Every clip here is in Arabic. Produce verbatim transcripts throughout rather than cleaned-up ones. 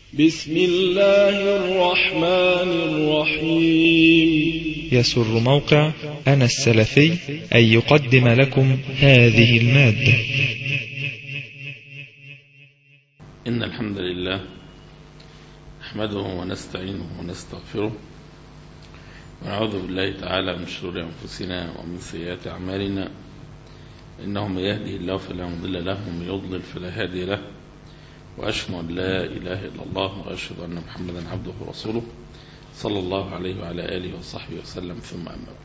بسم الله الرحمن الرحيم. يسر موقع أنا السلفي أن يقدم لكم هذه المادة. إن الحمد لله نحمده ونستعينه ونستغفره ونعوذ بالله تعالى من شرور أنفسنا ومن سيئات أعمالنا، إنه من يهده الله فلا مضل له ومن يضلل فلا هادي له، وأشهد أن لا إله إلا الله وأشهد أن محمدا عبده ورسوله صلى الله عليه وعلى آله وصحبه وسلم. ثم أما بعد،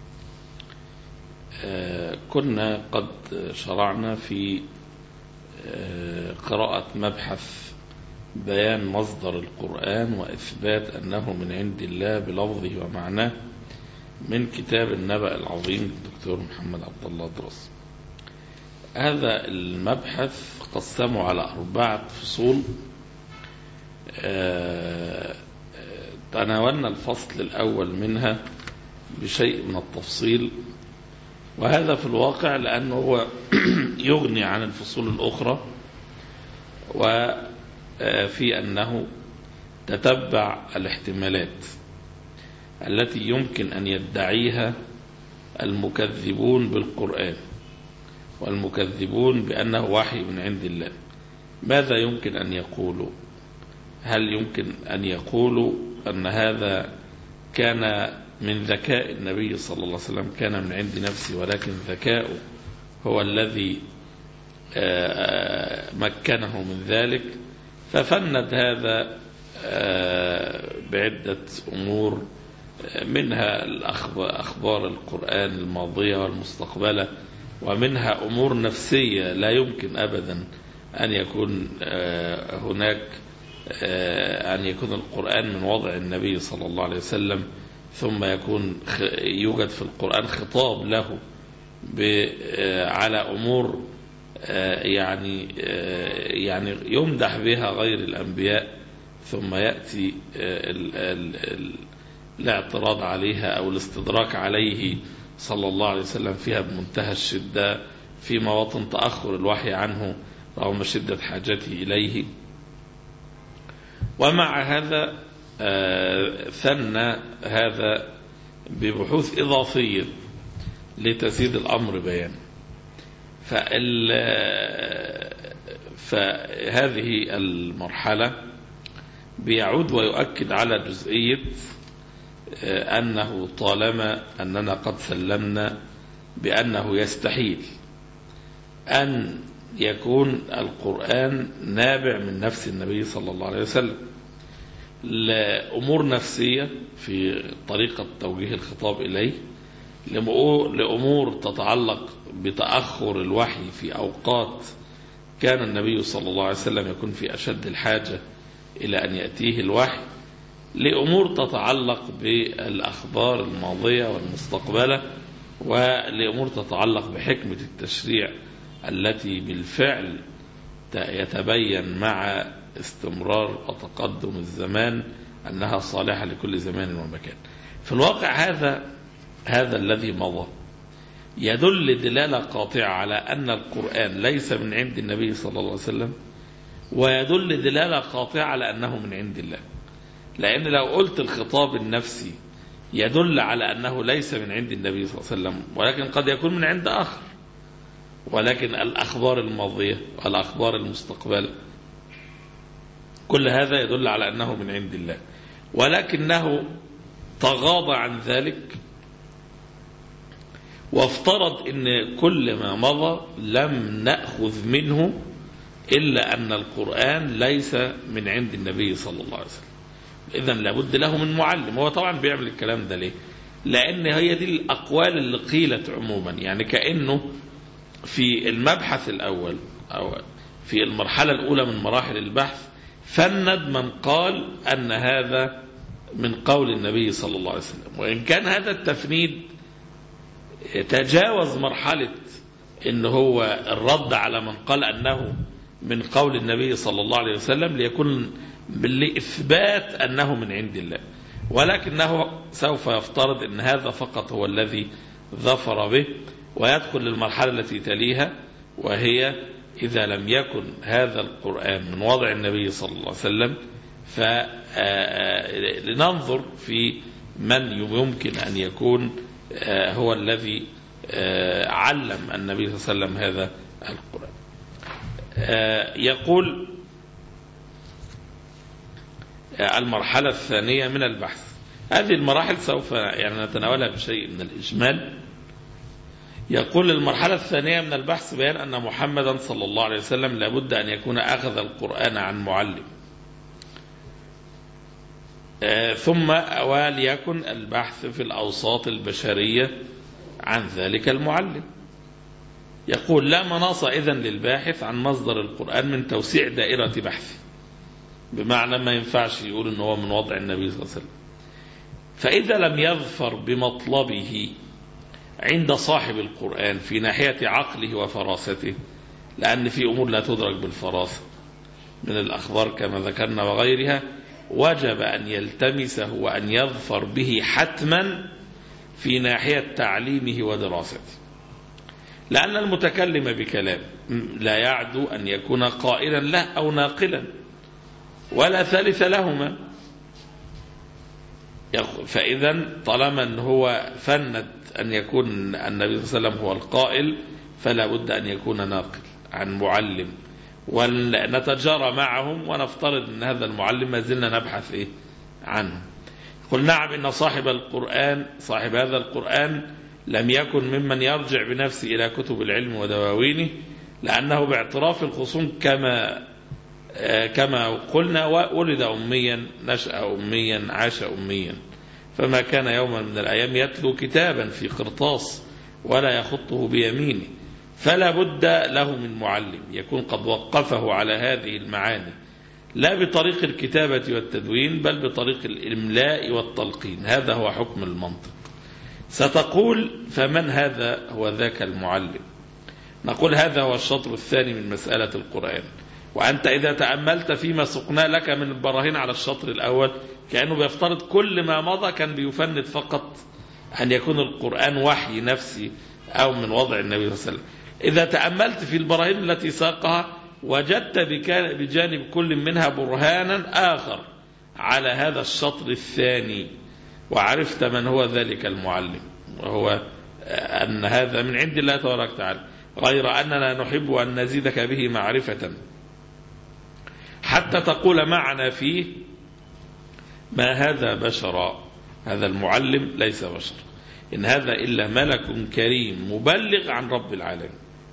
آه كنا قد شرعنا في آه قراءة مبحث بيان مصدر القرآن وإثبات أنه من عند الله بلفظه ومعناه من كتاب النبأ العظيم للدكتور محمد عبد الله الدرس. هذا المبحث قسمه على أربعة فصول. تناولنا الفصل الأول منها بشيء من التفصيل، وهذا في الواقع لأنه هو يغني عن الفصول الأخرى، وفي أنه تتبع الاحتمالات التي يمكن أن يدعيها المكذبون بالقرآن والمكذبون بأنه وحي من عند الله. ماذا يمكن أن يقولوا؟ هل يمكن أن يقولوا أن هذا كان من ذكاء النبي صلى الله عليه وسلم، كان من عند نفسه، ولكن ذكاؤه هو الذي مكنه من ذلك؟ ففند هذا بعدة أمور، منها أخبار القرآن الماضية والمستقبلة، ومنها أمور نفسية لا يمكن أبدا أن يكون هناك أن يكون القرآن من وضع النبي صلى الله عليه وسلم، ثم يكون يوجد في القرآن خطاب له على أمور يعني يعني يمدح بها غير الأنبياء، ثم يأتي الاعتراض عليها أو الاستدراك عليه صلى الله عليه وسلم فيها بمنتهى الشدة في مواطن تأخر الوحي عنه رغم شدة حاجته إليه. ومع هذا ثنى هذا ببحوث إضافية لتزيد الأمر بيانا. فهذه المرحلة بيعود ويؤكد على جزئية أنه طالما أننا قد سلمنا بأنه يستحيل أن يكون القرآن نابع من نفس النبي صلى الله عليه وسلم لأمور نفسية في طريقة توجيه الخطاب إليه، لأمور تتعلق بتأخر الوحي في أوقات كان النبي صلى الله عليه وسلم يكون في أشد الحاجة إلى أن يأتيه الوحي، لأمور تتعلق بالأخبار الماضية والمستقبلة، ولأمور تتعلق بحكمة التشريع التي بالفعل يتبين مع استمرار وتقدم الزمان أنها صالحة لكل زمان ومكان. في الواقع هذا هذا الذي مضى يدل دلالة قاطعة على أن القرآن ليس من عند النبي صلى الله عليه وسلم، ويدل دلالة قاطعة على أنه من عند الله. لأن لو قلت الخطاب النفسي يدل على أنه ليس من عند النبي صلى الله عليه وسلم، ولكن قد يكون من عند آخر، ولكن الأخبار الماضية والأخبار المستقبلة كل هذا يدل على أنه من عند الله، ولكنه تغاضى عن ذلك وافترض أن كل ما مضى لم نأخذ منه إلا أن القرآن ليس من عند النبي صلى الله عليه وسلم. إذن لابد له من معلم. هو طبعا بيعمل الكلام ده ليه؟ لأن هي دي الأقوال اللي قيلت عموما، يعني كأنه في المبحث الأول أو في المرحلة الأولى من مراحل البحث فند من قال أن هذا من قول النبي صلى الله عليه وسلم، وإن كان هذا التفنيد تجاوز مرحلة إن هو الرد على من قال أنه من قول النبي صلى الله عليه وسلم ليكون لإثبات أنه من عند الله، ولكنه سوف يفترض أن هذا فقط هو الذي ظفر به، ويدخل للمرحلة التي تليها، وهي إذا لم يكن هذا القرآن من وضع النبي صلى الله عليه وسلم فلننظر في من يمكن أن يكون هو الذي علم النبي صلى الله عليه وسلم هذا القرآن. يقول المرحلة الثانية من البحث. هذه المراحل سوف يعني نتناولها بشيء من الإجمال. يقول المرحلة الثانية من البحث بيان أن محمدا صلى الله عليه وسلم لابد أن يكون أخذ القرآن عن معلم، ثم وليكن البحث في الأوساط البشرية عن ذلك المعلم. يقول لا مناص إذن للباحث عن مصدر القرآن من توسيع دائرة بحثه، بمعنى ما ينفعش يقول إنه هو من وضع النبي صلى الله عليه وسلم. فإذا لم يظفر بمطلبه عند صاحب القرآن في ناحية عقله وفراسته، لأن في أمور لا تدرك بالفراسة من الأخبار كما ذكرنا وغيرها، وجب أن يلتمسه وأن يظفر به حتما في ناحية تعليمه ودراسته، لأن المتكلم بكلام لا يعدو أن يكون قائلا له أو ناقلا ولا ثالث لهما. فإذا طالما أن هو فند أن يكون النبي صلى الله عليه وسلم هو القائل، فلا بد أن يكون ناقل عن معلم، ونتجارى معهم ونفترض أن هذا المعلم ما زلنا نبحث إيه عنه. قل نعم إن صاحب القرآن صاحب هذا القرآن لم يكن ممن يرجع بنفسه إلى كتب العلم ودواوينه، لأنه باعتراف الخصوم كما كما قلنا ولد أميا، نشأ أميا، عاش أميا، فما كان يوما من الأيام يتلو كتابا في قرطاس ولا يخطه بيمينه، فلا بد له من معلم يكون قد وقفه على هذه المعاني، لا بطريق الكتابة والتدوين بل بطريق الإملاء والتلقين. هذا هو حكم المنطق. ستقول فمن هذا هو ذاك المعلم؟ نقول هذا هو الشطر الثاني من مسألة القرآن. وأنت إذا تأملت فيما سقنا لك من البراهين على الشطر الأول كأنه بيفترض كل ما مضى كان بيفند فقط أن يكون القرآن وحي نفسي أو من وضع النبي صلى الله عليه وسلم. إذا تأملت في البراهين التي ساقها وجدت بجانب كل منها برهانا آخر على هذا الشطر الثاني، وعرفت من هو ذلك المعلم، وهو أن هذا من عند الله تبارك وتعالى، غير أننا نحب أن نزيدك به معرفة حتى تقول معنا فيه ما هذا بشرا، هذا المعلم ليس بشر، إن هذا إلا ملك كريم مبلغ عن رب العالمين.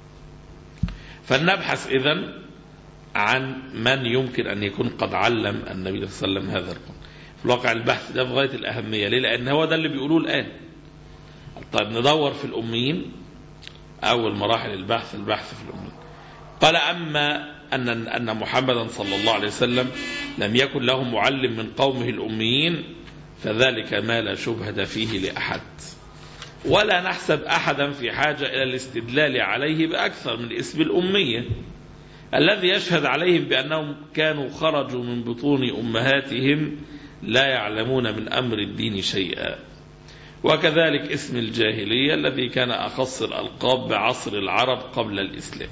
فلنبحث إذن عن من يمكن أن يكون قد علم النبي صلى الله عليه وسلم هذا القرآن. في الواقع البحث ده بغاية الأهمية. ليه؟ لأن هو ده اللي بيقولوه الآن. طيب ندور في الأميين. أول مراحل البحث البحث في الأميين. قال أما أن أن محمدا صلى الله عليه وسلم لم يكن له معلم من قومه الأميين فذلك ما لا شبهة فيه لأحد، ولا نحسب أحدا في حاجة إلى الاستدلال عليه بأكثر من اسم الأمية الذي يشهد عليهم بأنهم كانوا خرجوا من بطون أمهاتهم لا يعلمون من أمر الدين شيئا، وكذلك اسم الجاهلية الذي كان أخص الألقاب بعصر العرب قبل الإسلام،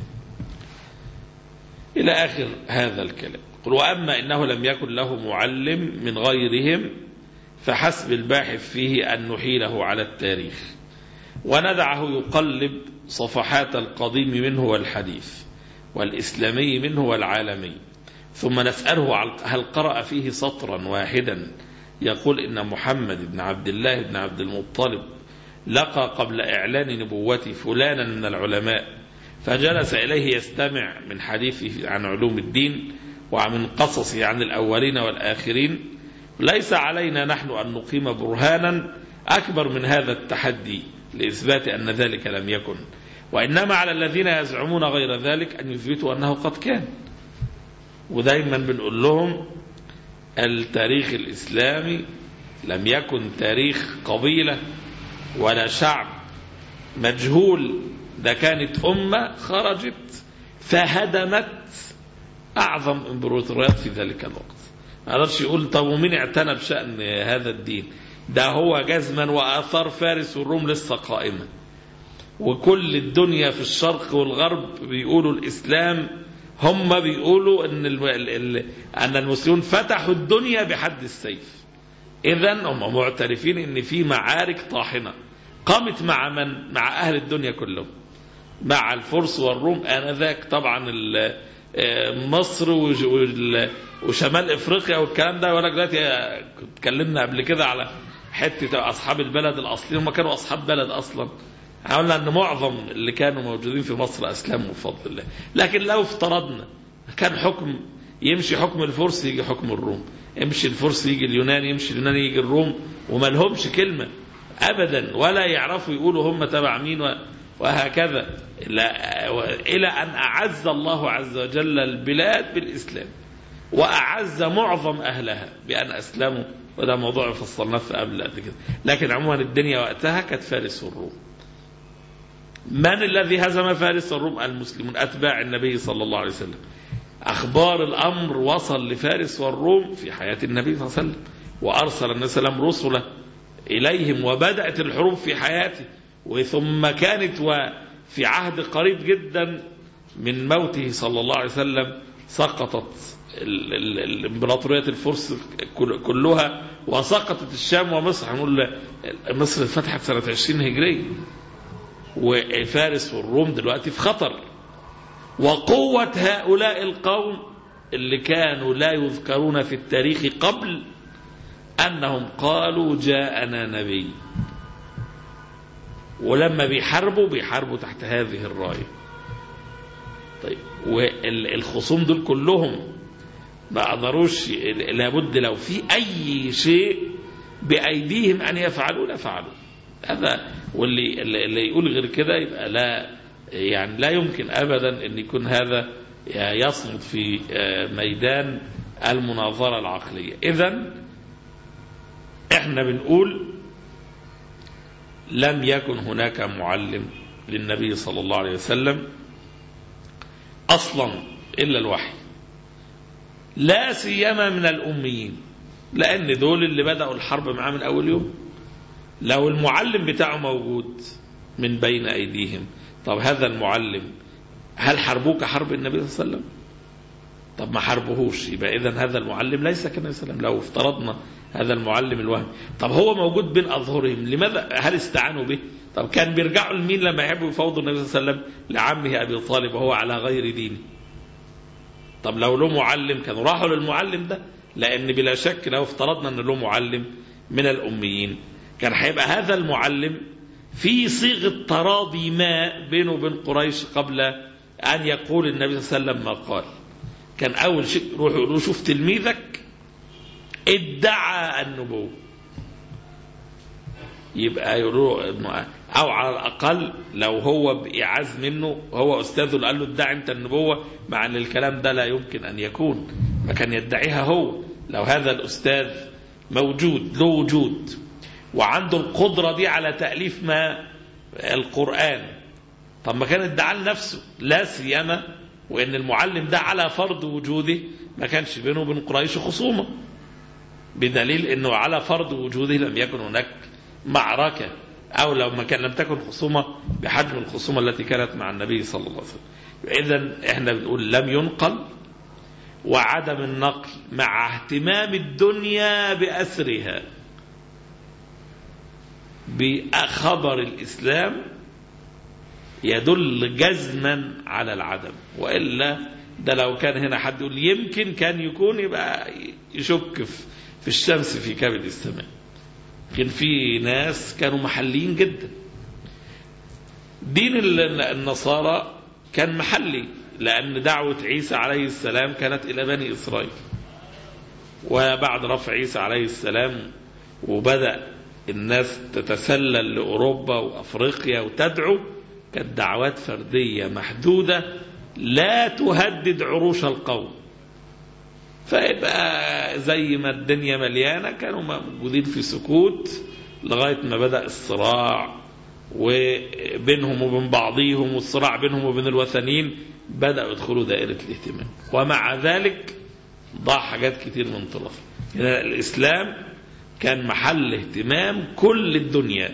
إلى آخر هذا الكلام. قل وأما إنه لم يكن له معلم من غيرهم فحسب الباحث فيه أن نحيله على التاريخ وندعه يقلب صفحات القديم منه والحديث والإسلامي منه والعالمي، ثم نسأله هل قرأ فيه سطرا واحدا يقول إن محمد بن عبد الله بن عبد المطلب لقى قبل إعلان نبوته فلانا من العلماء فجلس إليه يستمع من حديثه عن علوم الدين ومن قصصه عن الأولين والآخرين. ليس علينا نحن أن نقيم برهانا أكبر من هذا التحدي لإثبات أن ذلك لم يكن، وإنما على الذين يزعمون غير ذلك أن يثبتوا أنه قد كان. ودايما بنقول لهم التاريخ الإسلامي لم يكن تاريخ قبيلة ولا شعب مجهول، ده كانت أمة خرجت فهدمت أعظم إمبراطوريات في ذلك الوقت. ما قدرش يقول طب ومين اعتنى بشأن هذا الدين؟ ده هو جزما وآثار فارس والروم لسه قائمة، وكل الدنيا في الشرق والغرب بيقولوا الإسلام هم بيقولوا ان ان المسلمون فتحوا الدنيا بحد السيف. اذن هم معترفين ان في معارك طاحنة قامت مع من؟ مع اهل الدنيا كلهم، مع الفرس والروم آنذاك. طبعا مصر وشمال افريقيا والكلام ده. ولا دلوقتي اتكلمنا قبل كده على حته اصحاب البلد الاصليين، هم كانوا اصحاب بلد اصلا. قلنا ان معظم اللي كانوا موجودين في مصر اسلموا بفضل الله. لكن لو افترضنا كان حكم يمشي حكم الفرس يجي حكم الروم، يمشي الفرس يجي اليونان، يمشي اليونان يجي الروم، وما لهمش كلمه ابدا، ولا يعرفوا يقولوا هم تبع مين، وهكذا الى ان اعز الله عز وجل البلاد بالاسلام، واعز معظم اهلها بان اسلموا. وده موضوع فصلناه في قبل قد كده. لكن عموما الدنيا وقتها كانت فارس والروم. من الذي هزم فارس والروم؟ المسلمون اتباع النبي صلى الله عليه وسلم. اخبار الامر وصل لفارس والروم في حياه النبي صلى الله عليه وسلم، وارسل النبي صلى الله عليه وسلم رسله اليهم، وبدات الحروب في حياته، وثم كانت وفي عهد قريب جدا من موته صلى الله عليه وسلم سقطت الامبراطورية الفرس كلها، وسقطت الشام ومصر. هنقول مصر اتفتحت سنة عشرين هجرية، وفارس والروم دلوقتي في خطر. وقوة هؤلاء القوم اللي كانوا لا يذكرون في التاريخ قبل أنهم قالوا جاءنا نبي، ولما بيحاربوا بيحاربوا تحت هذه الراية. طيب والخصوم دول كلهم ما قدروش، لابد لو في أي شيء بأيديهم أن يفعلوا لا فعلوا. هذا واللي اللي يقول غير كده يبقى لا، يعني لا يمكن أبدا أن يكون هذا يصمد في ميدان المناظرة العقلية. إذن احنا بنقول لم يكن هناك معلم للنبي صلى الله عليه وسلم أصلا إلا الوحي، لا سيما من الأميين، لأن دول اللي بدأوا الحرب معاه من أول يوم. لو المعلم بتاعه موجود من بين أيديهم، طب هذا المعلم هل حربوك حرب النبي صلى الله عليه وسلم؟ طب ما حربهوش، يبقى إذن هذا المعلم ليس كالنبي صلى الله عليه وسلم. لو افترضنا هذا المعلم الوهم، طب هو موجود بين أظهرهم، لماذا هل استعانوا به؟ طب كان بيرجعوا لمين لما يحبوا يفوضوا النبي صلى الله عليه وسلم؟ لعمه أبي طالب وهو على غير دينه. طب لو له معلم كانوا راحوا للمعلم ده، لأن بلا شك لو افترضنا أن له معلم من الأميين كان هيبقى هذا المعلم في صيغة تراضي ما بينه وبين قريش قبل أن يقول النبي صلى الله عليه وسلم ما قال. كان أول شيء روحوا يقولوا شوف تلميذك ادعى النبوة، يبقى يقولوا، أو على الأقل لو هو بإعاز منه هو أستاذه قال له ادعي أنت النبوة، مع أن الكلام ده لا يمكن أن يكون، ما كان يدعيها هو. لو هذا الأستاذ موجود له وجود وعنده القدرة دي على تأليف ما القرآن، طب ما كان ادعى لنفسه، لا سيما وإن المعلم ده على فرض وجوده ما كانش بينه وبين قريش خصومة، بدليل أنه على فرض وجوده لم يكن هناك معركة، أو لو ما كان لم تكن خصومة بحجم الخصومة التي كانت مع النبي صلى الله عليه وسلم. إذن إحنا بنقول لم ينقل، وعدم النقل مع اهتمام الدنيا بأسرها بخبر الإسلام يدل جزما على العدم. وإلا ده لو كان هنا حد يقول يمكن كان يكون، يبقى يشك في الشمس في كبد السماء. كان في ناس كانوا محليين جدا. دين النصارى كان محلي، لأن دعوة عيسى عليه السلام كانت إلى بني إسرائيل، وبعد رفع عيسى عليه السلام وبدأ الناس تتسلل لأوروبا وأفريقيا وتدعو، كانت دعوات فردية محدودة لا تهدد عروش القوم. فيبقى زي ما الدنيا مليانة كانوا موجودين في سكوت لغاية ما بدأ الصراع وبينهم وبين بعضهم، والصراع بينهم وبين الوثنيين بدأوا يدخلوا دائرة الاهتمام. ومع ذلك ضاع حاجات كتير من طرف. الإسلام كان محل اهتمام كل الدنيا،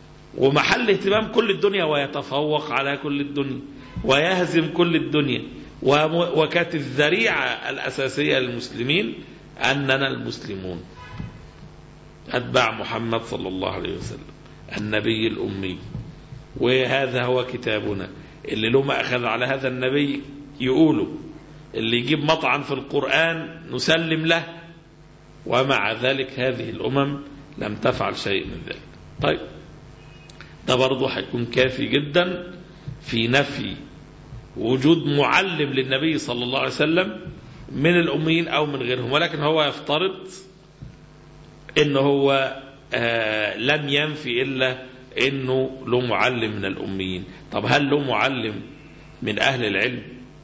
ومحل اهتمام كل الدنيا، ويتفوق على كل الدنيا، ويهزم كل الدنيا، وكانت الذريعة الأساسية للمسلمين أننا المسلمون أتباع محمد صلى الله عليه وسلم النبي الأمي، وهذا هو كتابنا اللي له ما أخذ على هذا النبي يقولوا، اللي يجيب مطعن في القرآن نسلم له، ومع ذلك هذه الأمم لم تفعل شيء من ذلك. طيب ده برضه هيكون كافي جدا في نفي وجود معلم للنبي صلى الله عليه وسلم من الأميين أو من غيرهم، ولكن هو يفترض إنه هو آه لم ينفي إلا إنه له معلم من الأميين. طب هل له معلم من أهل العلم؟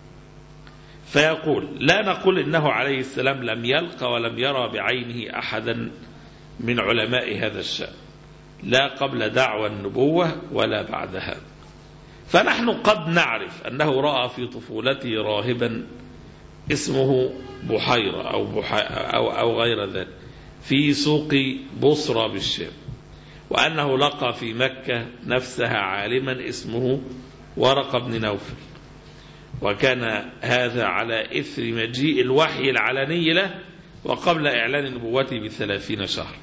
فيقول لا نقول إنه عليه السلام لم يلقى ولم يرى بعينه أحدا من علماء هذا الشأن، لا قبل دعوى النبوة ولا بعدها. فنحن قد نعرف أنه رأى في طفولته راهبا اسمه بحيرة أو, بحي أو, أو غير ذلك في سوق بصرى بالشام، وأنه لقى في مكة نفسها عالما اسمه ورقة بن نوفل، وكان هذا على إثر مجيء الوحي العلني له وقبل إعلان نبوته بثلاثين شهر.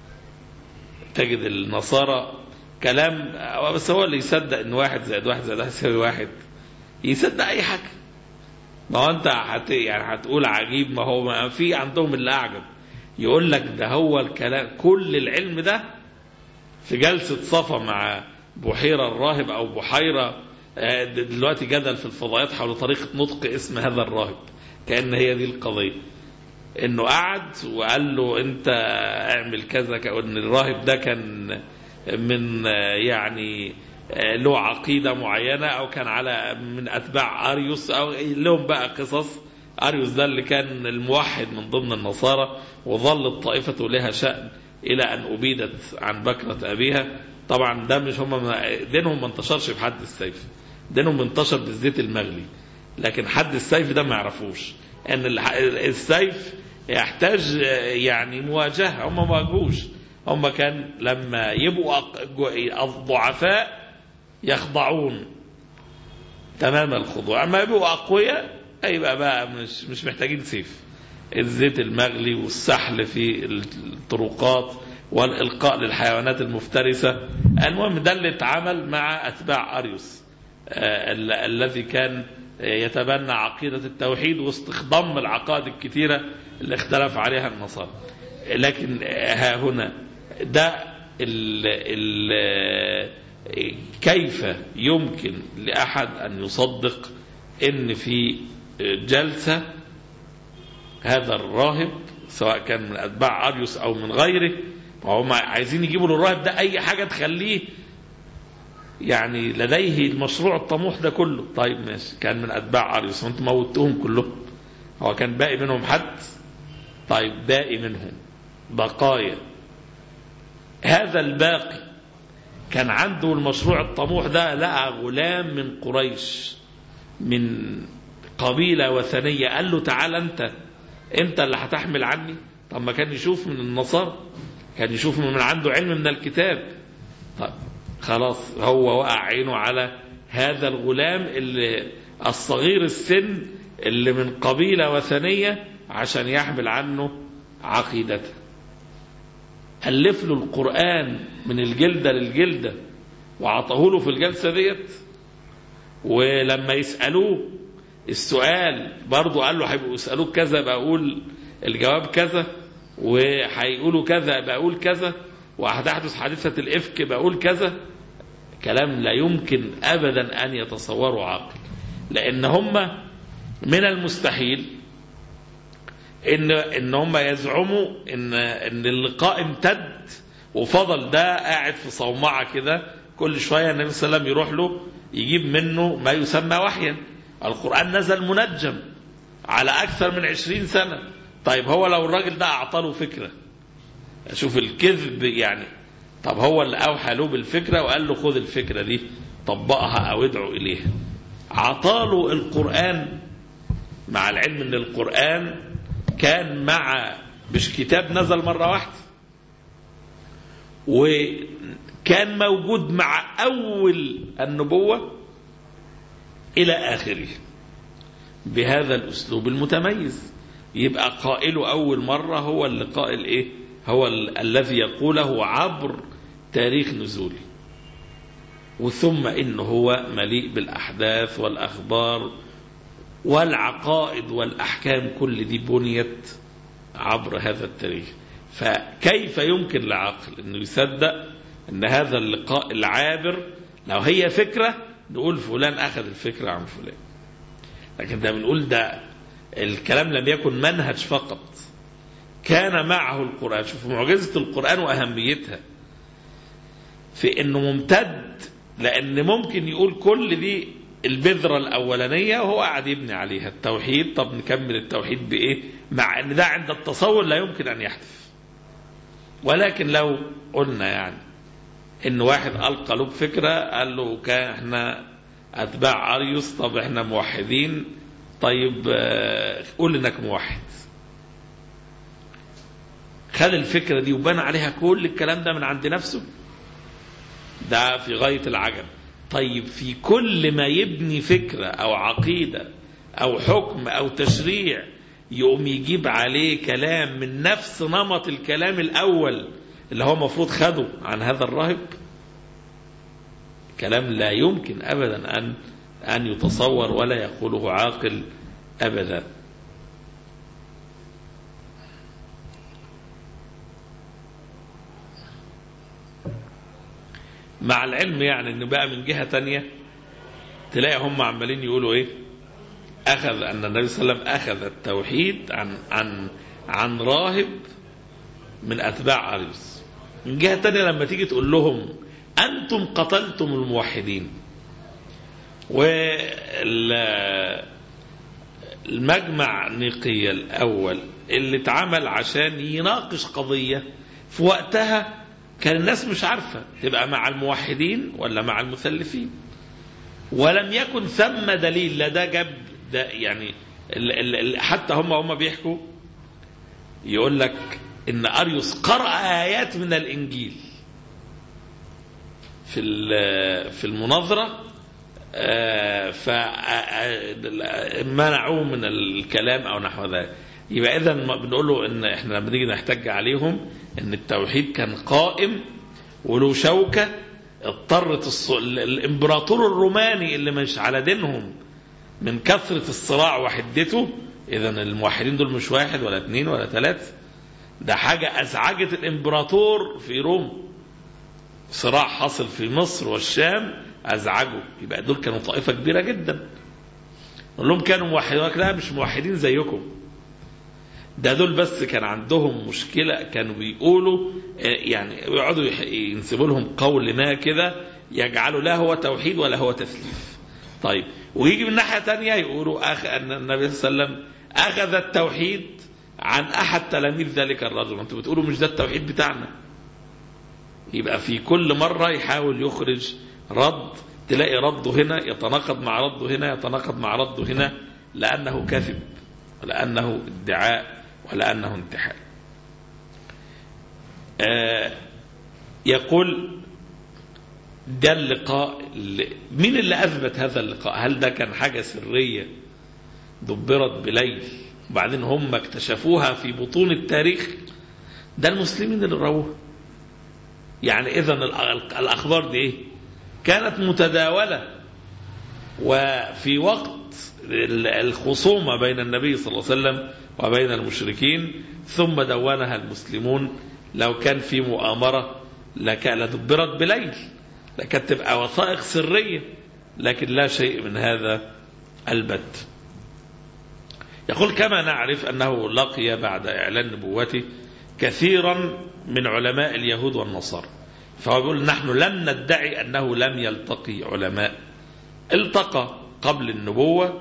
تجد النصارى كلام، بس هو اللي يصدق ان واحد زائد واحد زائد واحد يساوي واحد، يصدق اي حاجه. ما هو انت حت يعني هتقول عجيب، ما هو ما في عندهم اللي اعجب، يقول لك ده هو الكلام كل العلم ده في جلسه صفا مع بحيره الراهب او بحيره. دلوقتي جدل في الفضائيات حول طريقه نطق اسم هذا الراهب، كأن هي دي القضيه، انه قعد وقال له انت اعمل كذا، كأن الراهب ده كان من يعني له عقيدة معينة أو كان على من أتباع أريوس أو لهم بقى قصص. أريوس ده اللي كان الموحد من ضمن النصارى، وظلت طائفته لها شأن إلى أن أبيدت عن بكرة أبيها. طبعا ده مش هم دينهم ما انتشرش بحد السيف، دينهم انتشر بالزيت المغلي، لكن حد السيف ده ما يعرفوش أن السيف يحتاج يعني مواجهة. هم ما واجهوش، هم كان لما يبقوا الضعفاء يخضعون تمام الخضوع، اما يبقوا اقوياء يبقى بقى مش مش محتاجين سيف. الزيت المغلي والسحل في الطرقات والالقاء للحيوانات المفترسه. المهم ده اللي اتعامل مع اتباع اريوس آه الذي كان يتبنى عقيده التوحيد واستخدام العقائد الكثيره اللي اختلف عليها النصارى. لكن ها هنا ده ال ال كيف يمكن لأحد أن يصدق أن في جلسة هذا الراهب سواء كان من أتباع أريوس أو من غيره، وهم عايزين يجيبوا للراهب ده أي حاجة تخليه يعني لديه المشروع الطموح ده كله. طيب ماشي، كان من أتباع أريوس وانتم موتوهم كلهم، هو كان باقي منهم حد؟ طيب باقي منهم بقايا، هذا الباقي كان عنده المشروع الطموح ده، لقى غلام من قريش من قبيلة وثنية قال له تعال انت انت اللي هتحمل عني. طب ما كان يشوف من النصارى، كان يشوف من عنده علم من الكتاب. طيب خلاص هو وقع عينه على هذا الغلام اللي الصغير السن اللي من قبيلة وثنية عشان يحمل عنه عقيدته. ألف له القرآن من الجلدة للجلدة وعطاه له في الجلسة ديت، ولما يسألوه السؤال برضو قال له هيبقوا يسألوك كذا بقول الجواب كذا، وهيقولوا كذا بقول كذا، وهتحدث حادثة الإفك بقول كذا. كلام لا يمكن أبدا أن يتصوروا عاقل، لأن هم من المستحيل إن إن هم يزعموا إن إن اللقاء امتد وفضل ده قاعد في صومعة كده، كل شوية النبي صلى الله عليه وسلم يروح له يجيب منه ما يسمى وحيا. القرآن نزل منجم على أكثر من عشرين سنة. طيب هو لو الراجل ده أعطاله فكرة، شوف الكذب يعني، طب هو اللي أوحى له بالفكرة وقال له خذ الفكرة دي طبقها أو ادعو إليها، عطاله القرآن مع العلم أن القرآن كان مع مش كتاب نزل مرة واحدة، وكان موجود مع أول النبوة إلى آخره. بهذا الأسلوب المتميز. يبقى قائله أول مرة هو اللي قائل إيه؟ هو ال الذي يقوله عبر تاريخ نزولي، وثم إنه هو مليء بالأحداث والأخبار والعقائد والأحكام، كل دي بنيت عبر هذا التاريخ. فكيف يمكن لعقل أنه يصدق أن هذا اللقاء العابر، لو هي فكرة نقول فلان أخذ الفكرة عن فلان، لكن ده بنقول ده الكلام لم يكن منهج فقط، كان معه القرآن. شوفوا معجزة القرآن وأهميتها في أنه ممتد، لأن ممكن يقول كل دي البذرة الأولانية وهو قاعد يبني عليها التوحيد. طب نكمل التوحيد بإيه؟ مع أن ده عند التصور لا يمكن أن يحدث. ولكن لو قلنا يعني إن واحد ألقى له بفكرة، قال له كان إحنا أتباع أريوس، طب إحنا موحدين، طيب قول إنك موحد. خد الفكرة دي وبنى عليها كل الكلام ده من عند نفسه، ده في غاية العجب. طيب في كل ما يبني فكرة أو عقيدة أو حكم أو تشريع يقوم يجيب عليه كلام من نفس نمط الكلام الأول اللي هو مفروض خده عن هذا الراهب، كلام لا يمكن أبدا أن أن يتصور ولا يقوله عاقل أبدا. مع العلم يعني أن بقى من جهة تانية تلاقي هم عمالين يقولوا إيه؟ أخذ أن النبي صلى الله عليه وسلم أخذ التوحيد عن عن عن راهب من أتباع أريوس. من جهة تانية لما تيجي تقول لهم أنتم قتلتم الموحدين، والمجمع نيقيا الأول اللي اتعمل عشان يناقش قضية في وقتها كان الناس مش عارفة تبقى مع الموحدين ولا مع المثلثين، ولم يكن ثم دليل. لا ده جاب ده يعني ال ال حتى هم هم بيحكوا يقول لك إن أريوس قرأ آيات من الإنجيل في في المناظرة، فمنعوه من الكلام أو نحو ذلك. يبقى إذا بنقول له إن إحنا لما نيجي نحتج عليهم إن التوحيد كان قائم ولو شوكة، اضطرت الص... الإمبراطور الروماني اللي مش على دينهم من كثرة الصراع وحدته. إذا الموحدين دول مش واحد ولا اثنين ولا ثلاثة، ده حاجة أزعجت الإمبراطور في روم، صراع حاصل في مصر والشام أزعجوا. يبقى دول كانوا طائفة كبيرة جدا. نقول لهم كانوا موحدين، لا مش موحدين زيكم، ده دول بس كان عندهم مشكلة، كانوا بيقولوا يعني يقعدوا ينسبوا لهم قول ما كده يجعلوا لا هو توحيد ولا هو تثليث. طيب ويجي من ناحية تانية يقولوا أخ أن النبي صلى الله عليه وسلم أخذ التوحيد عن أحد تلاميذ ذلك الرجل، أنتوا بتقولوا مش ده التوحيد بتاعنا. يبقى في كل مرة يحاول يخرج رد، تلاقي رده هنا يتناقض مع رده هنا يتناقض مع رده هنا، لأنه كذب ولأنه ادعاء ولأنه انتحال. آه يقول ده اللقاء اللي مين اللي أثبت هذا اللقاء؟ هل ده كان حاجة سرية دبرت بليل وبعدين هم اكتشفوها في بطون التاريخ؟ ده المسلمين اللي رووها. يعني إذن الأخبار دي إيه؟ كانت متداولة، وفي وقت الخصومة بين النبي صلى الله عليه وسلم وبين المشركين، ثم دونها المسلمون. لو كان في مؤامرة لكان لدبرت بليل، لكن تبقى وثائق سرية، لكن لا شيء من هذا البت. يقول كما نعرف أنه لقي بعد إعلان نبوته كثيرا من علماء اليهود والنصارى، فهو يقول نحن لم ندعي أنه لم يلتقي علماء. التقى قبل النبوة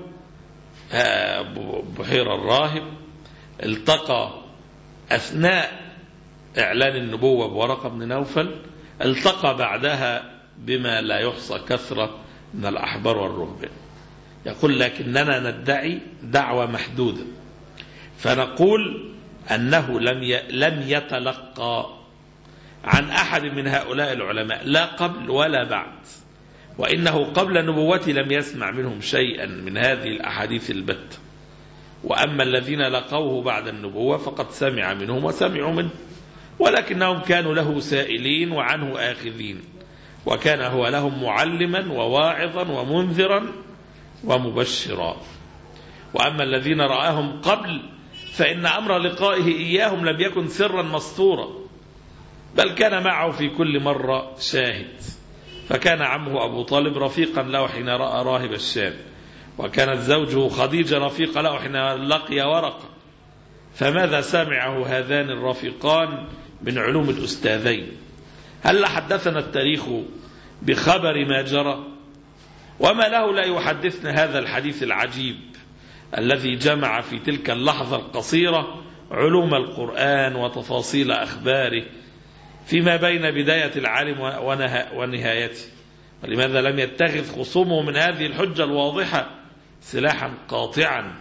بحير الراهب، التقى أثناء إعلان النبوة بورقة بن نوفل، التقى بعدها بما لا يحصى كثرة من الأحبار والرهبان. يقول لكننا ندعي دعوة محدودة، فنقول أنه لم لم يتلقى عن أحد من هؤلاء العلماء لا قبل ولا بعد، وإنه قبل نبوته لم يسمع منهم شيئا من هذه الأحاديث البتة. وأما الذين لقوه بعد النبوة فقد سمع منهم وسمعوا منه، ولكنهم كانوا له سائلين وعنه آخذين، وكان هو لهم معلما وواعظا ومنذرا ومبشرا. وأما الذين رآهم قبل فإن أمر لقائه إياهم لم يكن سرا مستورا، بل كان معه في كل مرة شاهد. فكان عمه أبو طالب رفيقا له حين رأى راهب الشام، وكانت زوجه خديجة رفيقة له حين لقي ورقة. فماذا سمعه هذان الرفيقان من علوم الأستاذين؟ هل حدثنا التاريخ بخبر ما جرى؟ وما له لا يحدثنا هذا الحديث العجيب الذي جمع في تلك اللحظة القصيرة علوم القرآن وتفاصيل أخباره فيما بين بداية العالم ونهايته؟ ولماذا لم يتخذ خصومه من هذه الحجة الواضحة سلاحا قاطعا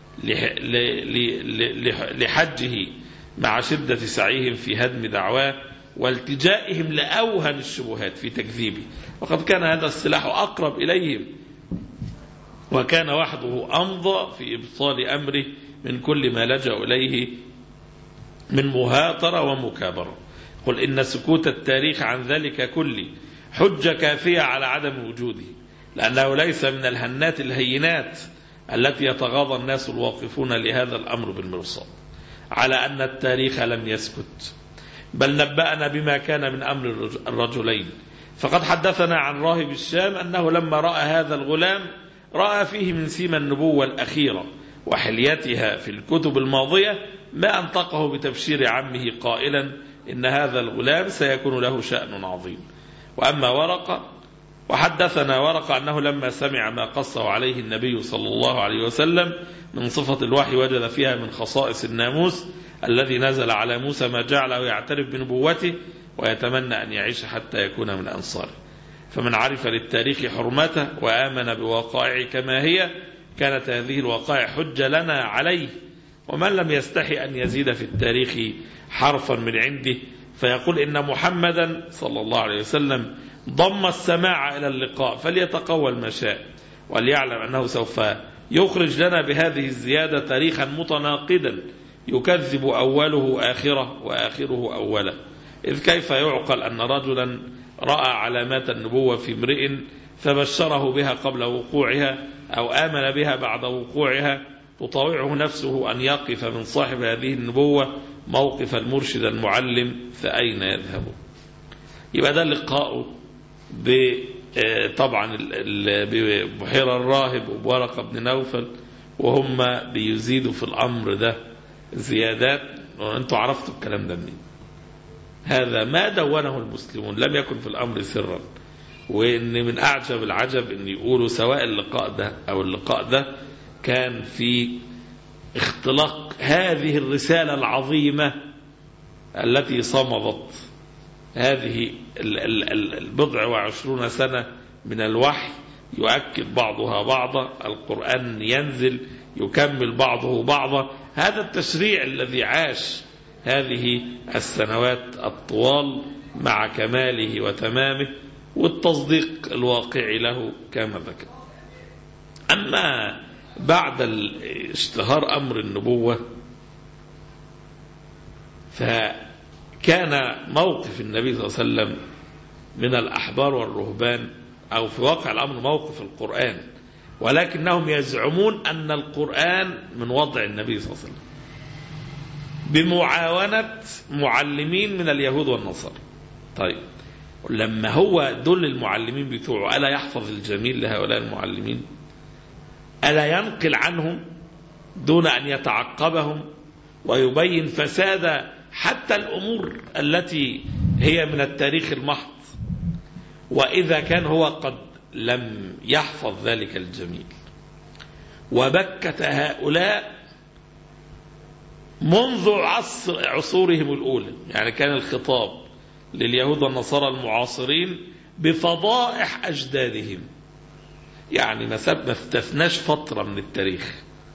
لحجه مع شدة سعيهم في هدم دعواه والتجائهم لأوهن الشبهات في تكذيبه؟ وقد كان هذا السلاح أقرب إليهم، وكان وحده أمضى في إبطال أمره من كل ما لجأ إليه من مهاترة ومكابرة. قل إن سكوت التاريخ عن ذلك كله حجة كافية على عدم وجوده، لأنه ليس من الهنات الهينات التي يتغاضى الناس الواقفون لهذا الأمر بالمرصاد على أن التاريخ لم يسكت، بل نبأنا بما كان من أمر الرجلين. فقد حدثنا عن راهب الشام أنه لما رأى هذا الغلام رأى فيه من سيما النبوة الأخيرة وحليتها في الكتب الماضية ما أنطقه بتبشير عمه قائلا إن هذا الغلام سيكون له شأن عظيم. وأما ورقة، وحدثنا ورقة أنه لما سمع ما قصه عليه النبي صلى الله عليه وسلم من صفة الوحي وجد فيها من خصائص الناموس الذي نزل على موسى ما جعله يعترف بنبوته ويتمنى أن يعيش حتى يكون من أنصاره. فمن عرف للتاريخ حرمته وآمن بوقائع كما هي كانت هذه الوقائع حجة لنا عليه. ومن لم يستحي أن يزيد في التاريخ حرفا من عنده فيقول إن محمدا صلى الله عليه وسلم ضم السماع إلى اللقاء فليتقوى المشاء، وليعلم أنه سوف يخرج لنا بهذه الزيادة تاريخا متناقضا يكذب أوله آخره وآخره أوله. إذ كيف يعقل أن رجلا رأى علامات النبوة في امرئ فبشره بها قبل وقوعها أو آمن بها بعد وقوعها تطاوعه نفسه أن يقف من صاحب هذه النبوة موقف المرشد المعلم فأين يذهب؟ يبقى ده اللقاء طبعا ببحيرة الراهب وبورقة بن نوفل، وهم بيزيدوا في الأمر ده زيادات. وأنتوا عرفتوا الكلام ده منين؟ هذا ما دونه المسلمون، لم يكن في الأمر سرا. وإن من أعجب العجب أن يقولوا سواء اللقاء ده أو اللقاء ده كان في اختلاق هذه الرسالة العظيمة التي صمدت هذه البضع وعشرون سنة من الوحي، يؤكد بعضها بعضا، القرآن ينزل يكمل بعضه بعضا. هذا التشريع الذي عاش هذه السنوات الطوال مع كماله وتمامه والتصديق الواقعي له كما ذكر. أما بعد اشتهار أمر النبوة فكان موقف النبي صلى الله عليه وسلم من الأحبار والرهبان أو في واقع الأمر موقف القرآن، ولكنهم يزعمون أن القرآن من وضع النبي صلى الله عليه وسلم بمعاونة معلمين من اليهود والنصارى. طيب لما هو دول المعلمين بتوعه ألا يحفظ الجميل لهؤلاء المعلمين؟ ألا ينقل عنهم دون أن يتعقبهم ويبين فساد حتى الأمور التي هي من التاريخ المحض؟ وإذا كان هو قد لم يحفظ ذلك الجميل وبكت هؤلاء منذ عصر عصورهم الأولى، يعني كان الخطاب لليهود والنصارى المعاصرين بفضائح أجدادهم، يعني ما استثناش فترة من التاريخ،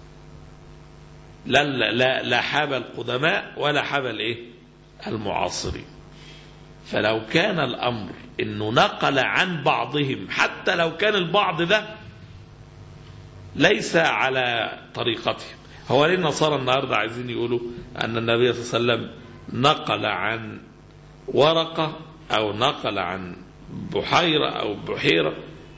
لا لا لا حاب القدماء ولا حاب الايه المعاصرين. فلو كان الأمر إنه نقل عن بعضهم حتى لو كان البعض ده ليس على طريقتهم. هو ليه النصارى النهاردة عايزين يقولوا أن النبي صلى الله عليه وسلم نقل عن ورقة أو نقل عن بحيرة أو بحيرة،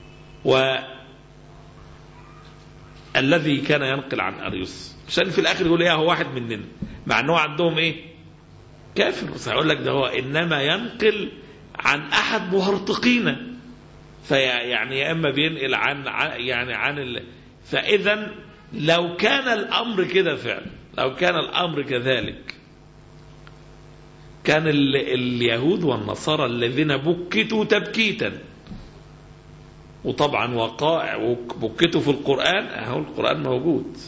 والذي كان ينقل عن أريوس عشان في الآخر يقول إيه هو واحد مننا، مع أنه عندهم إيه كافر. بس هقول لك ده هو إنما ينقل عن أحد مهرطقين، فيعني يا إما بينقل عن يعني عن ال... فإذا لو كان الأمر كده فعلا، لو كان الأمر كذلك، كان ال... اليهود والنصارى الذين بكتوا تبكيتا، وطبعا وقائع بكتوا في القرآن، أهو القرآن موجود،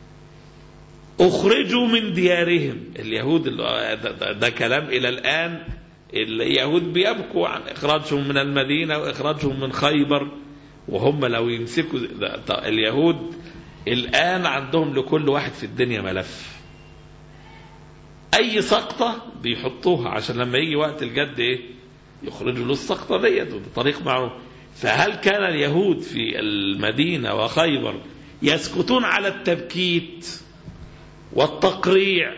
أخرجوا من ديارهم. اليهود ده, ده, ده كلام إلى الآن اليهود بيبكوا عن إخراجهم من المدينة وإخراجهم من خيبر، وهم لو يمسكوا اليهود الآن عندهم لكل واحد في الدنيا ملف، أي سقطة بيحطوها عشان لما يجي وقت الجد إيه يخرجوا له السقطة ديت، وده طريق معروف. فهل كان اليهود في المدينة وخيبر يسكتون على التبكيت والتقريع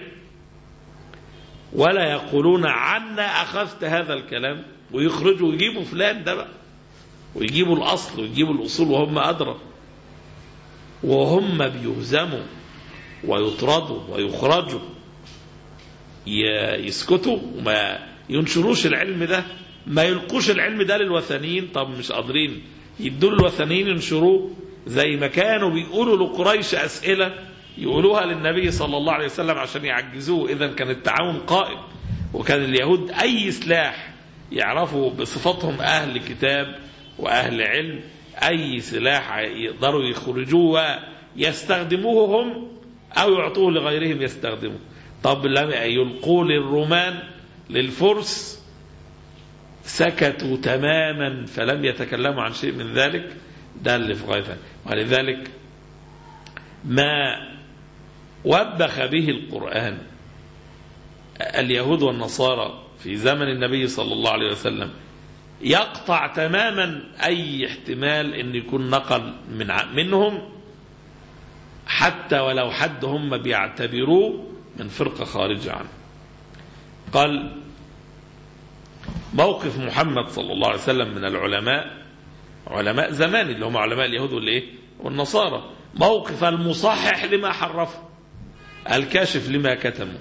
ولا يقولون عنا أخذت هذا الكلام، ويخرجوا ويجيبوا فلان ده بقى ويجيبوا الأصل ويجيبوا الأصول وهم أدرى، وهم بيهزموا ويطردوا ويخرجوا يسكتوا وما ينشروش العلم ده، ما يلقوش العلم ده للوثنيين؟ طب مش قادرين يدوا الوثنيين ينشروه زي ما كانوا بيقولوا لقريش أسئلة يقولوها للنبي صلى الله عليه وسلم عشان يعجزوه. إذا كان التعاون قائم، وكان اليهود أي سلاح يعرفوا بصفتهم أهل كتاب وأهل علم، أي سلاح يقدروا يخرجوه ويستخدموه هم أو يعطوه لغيرهم يستخدموه. طب لما يلقوا للرومان للفرس سكتوا تماما فلم يتكلموا عن شيء من ذلك، ده اللي في غاية. ولذلك ما وبخ به القرآن اليهود والنصارى في زمن النبي صلى الله عليه وسلم يقطع تماما أي احتمال أن يكون نقل من منهم، حتى ولو حد هم بيعتبروه من فرقة خارجة عنه. قال موقف محمد صلى الله عليه وسلم من العلماء، علماء زمان اللي هم علماء اليهود والإيه والنصارى، موقف المصحح لما حرفه، الكاشف لما كتموا،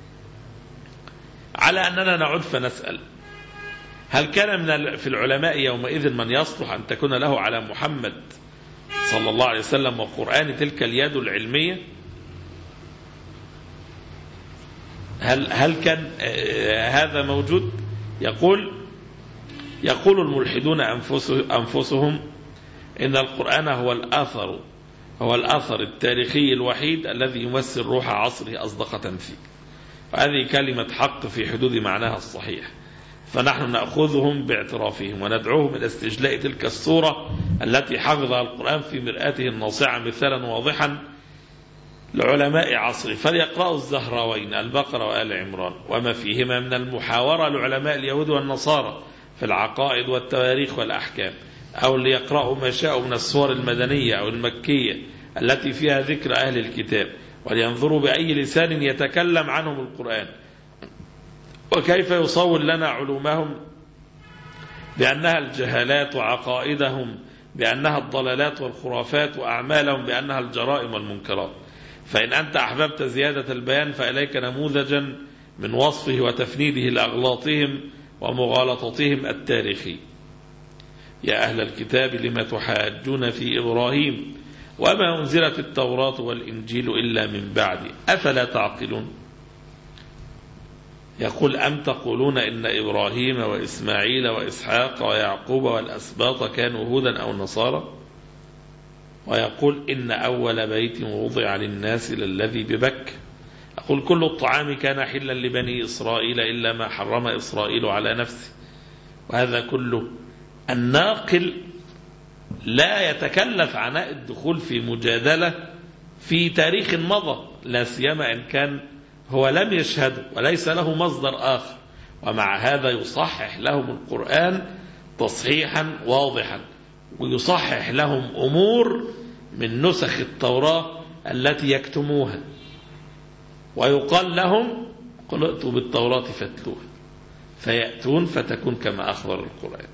على أننا نعود فنسأل هل كان من في العلماء يومئذ من يصلح أن تكون له على محمد صلى الله عليه وسلم وقرآن تلك اليد العلمية؟ هل هل كان هذا موجود؟ يقول يقول الملحدون أنفسهم إن القرآن هو الآثر هو الآثر التاريخي الوحيد الذي يمثل روح عصره أصدق تمثيل، وهذه كلمة حق في حدود معناها الصحيح، فنحن نأخذهم باعترافهم وندعوهم إلى استجلاء تلك الصورة التي حفظها القرآن في مرآته الناصعة مثالا واضحا لعلماء عصره، فليقرأوا الزهراوين البقرة وآل عمران وما فيهما من المحاورة لعلماء اليهود والنصارى في العقائد والتواريخ والأحكام، أو ليقرأوا ما شاءوا من الصور المدنية أو المكية التي فيها ذكر أهل الكتاب، ولينظروا بأي لسان يتكلم عنهم القرآن، وكيف يصور لنا علومهم بأنها الجهالات، وعقائدهم بأنها الضلالات والخرافات، وأعمالهم بأنها الجرائم والمنكرات. فإن أنت أحببت زيادة البيان فإليك نموذجا من وصفه وتفنيده لأغلاطهم ومغالطتهم التاريخي. يا أهل الكتاب لما تحاجون في إبراهيم وما أنزلت التوراة والإنجيل إلا من بعد أفلا تعقلون؟ يقول أم تقولون إن إبراهيم وإسماعيل وإسحاق ويعقوب والأسباط كانوا هودا أو نصارى؟ ويقول إن أول بيت وضع للناس للذي ببك. أقول كل الطعام كان حلا لبني إسرائيل إلا ما حرم إسرائيل على نفسه. وهذا كله الناقل لا يتكلف عناء الدخول في مجادلة في تاريخ مضى، لا سيما إن كان هو لم يشهد وليس له مصدر آخر، ومع هذا يصحح لهم القرآن تصحيحا واضحا، ويصحح لهم أمور من نسخ التوراة التي يكتموها، ويقال لهم قل ائتوا بالتوراة فاتلوها، فيأتون فتكون كما أخبر القرآن.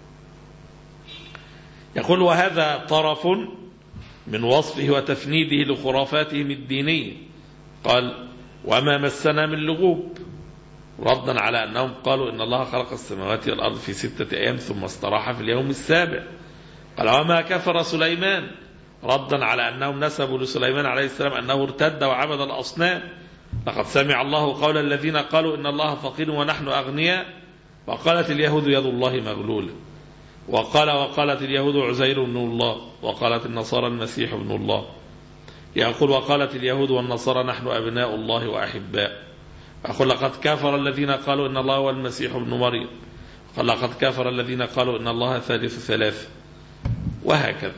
يقول وهذا طرف من وصفه وتفنيده لخرافاتهم الدينية. قال وما مسنا من لغوب، ردا على أنهم قالوا إن الله خلق السماوات والأرض في ستة أيام ثم استراح في اليوم السابع. قال وما كفر سليمان، ردا على أنهم نسبوا لسليمان عليه السلام أنه ارتد وعبد الأصنام. لقد سمع الله قول الذين قالوا إن الله فقير ونحن أغنياء وقالت اليهود يد الله مغلولة، وقال وقالت اليهود عزير ابن الله، وقالت النصارى المسيح ابن الله. يقول وقالت اليهود والنصارى نحن أبناء الله وأحباء. أقول لقد كفر الذين قالوا إن الله هو المسيح ابن مريم، قال لقد كفر الذين قالوا إن الله ثالث ثلاثة، وهكذا.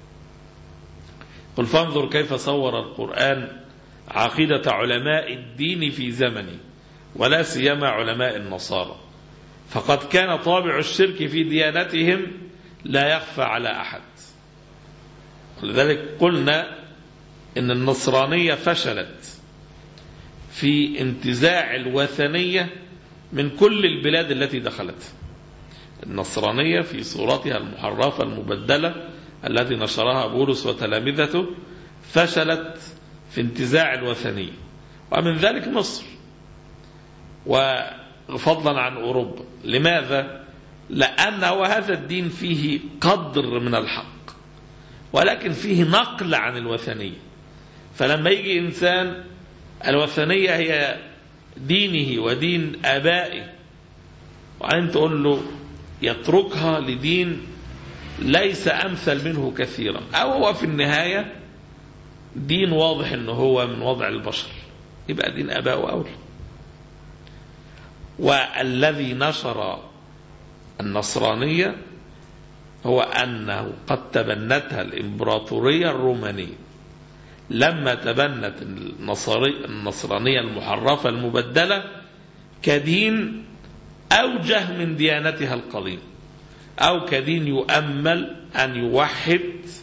قل فانظر كيف صور القرآن عقيدة علماء الدين في زمنه، ولا سيما علماء النصارى، فقد كان طابع الشرك في ديانتهم لا يخفى على أحد. ولذلك قلنا إن النصرانية فشلت في انتزاع الوثنية من كل البلاد التي دخلت. النصرانية في صورتها المحرفة المبدلة التي نشرها بولس وتلامذته فشلت في انتزاع الوثنية، ومن ذلك مصر، وفضلا عن أوروبا. لماذا؟ لأن هذا الدين فيه قدر من الحق، ولكن فيه نقل عن الوثنية. فلما يجي إنسان الوثنية هي دينه ودين آبائه، وأن تقول له يتركها لدين ليس أمثل منه كثيرا، أو هو في النهاية دين واضح أنه هو من وضع البشر، يبقى دين آباء أولى. والذي نشر النصرانية هو أنه قد تبنتها الإمبراطورية الرومانية لما تبنت النصرانية المحرفة المبدلة كدين أوجه من ديانتها القديمة، أو كدين يؤمل أن يوحد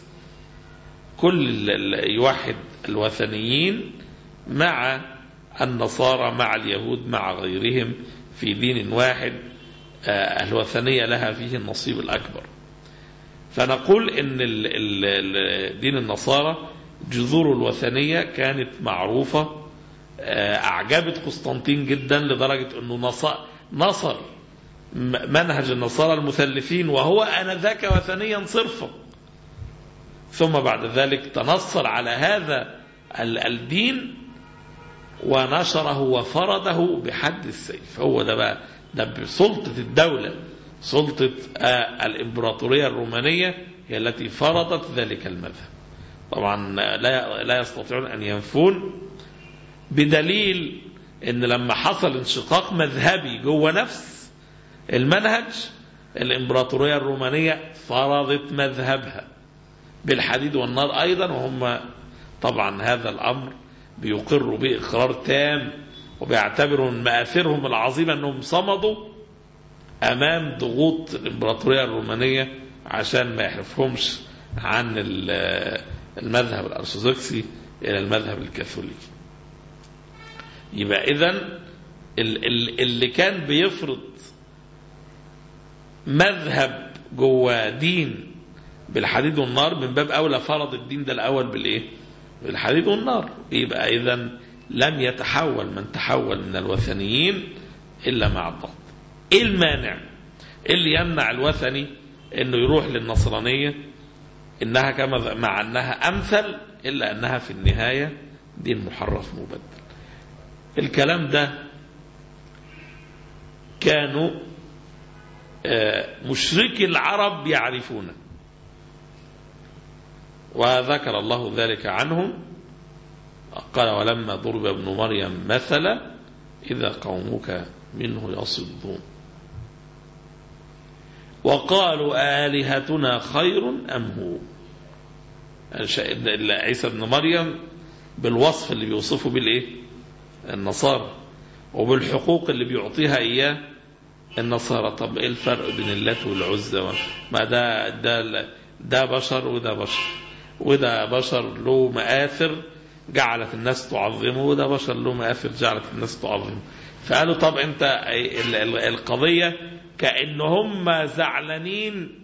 كل يوحد الوثنيين مع النصارى مع اليهود مع غيرهم في دين واحد. الوثنية لها فيه النصيب الأكبر. فنقول إن دين النصارى جذور الوثنية كانت معروفة، أعجبت قسطنطين جدا لدرجة أنه نصر منهج النصارى المثلثين وهو آنذاك وثنيا صرفا، ثم بعد ذلك تنصر على هذا الدين ونشره وفرضه بحد السيف. هو ده بقى ده بسلطة الدولة، سلطة الإمبراطورية الرومانية هي التي فرضت ذلك المذهب. طبعا لا لا يستطيعون أن ينفون، بدليل أن لما حصل انشقاق مذهبي جوه نفس المنهج الإمبراطورية الرومانية فرضت مذهبها بالحديد والنار أيضا، وهم طبعا هذا الأمر بيقروا به إقرار تام، وبيعتبروا من مآثرهم العظيمة أنهم صمدوا أمام ضغوط الإمبراطورية الرومانية عشان ما يحرفهمش عن المذهب الأرثوذكسي إلى المذهب الكاثوليكي. يبقى إذن اللي كان بيفرض مذهب جوه دين بالحديد والنار من باب أولى فرض الدين ده الأول بالإيه؟ بالحديد والنار. يبقى إذن لم يتحول من تحول من الوثنيين إلا مع الضغط. إيه المانع اللي يمنع الوثني إنه يروح للنصرانية إنها كما مع أنها أمثل، إلا أنها في النهاية دين محرف مبدل؟ الكلام ده كانوا مشركي العرب يعرفونه، وذكر الله ذلك عنهم. قال ولما ضرب ابن مريم مثلا إذا قومك منه يصدون وقالوا آلهتنا خير أم هو. عيسى ابن مريم بالوصف اللي بيوصفه بالإيه؟ النصارى، وبالحقوق اللي بيعطيها إياه النصارى. طب ايه الفرق بين اللات والعزى؟ ما ده ده ده بشر وده بشر، وده بشر له مآثر جعلت الناس تعظمه، وده بشر له مآثر جعلت الناس تعظمه. فقالوا طب انت القضية كأن هم زعلانين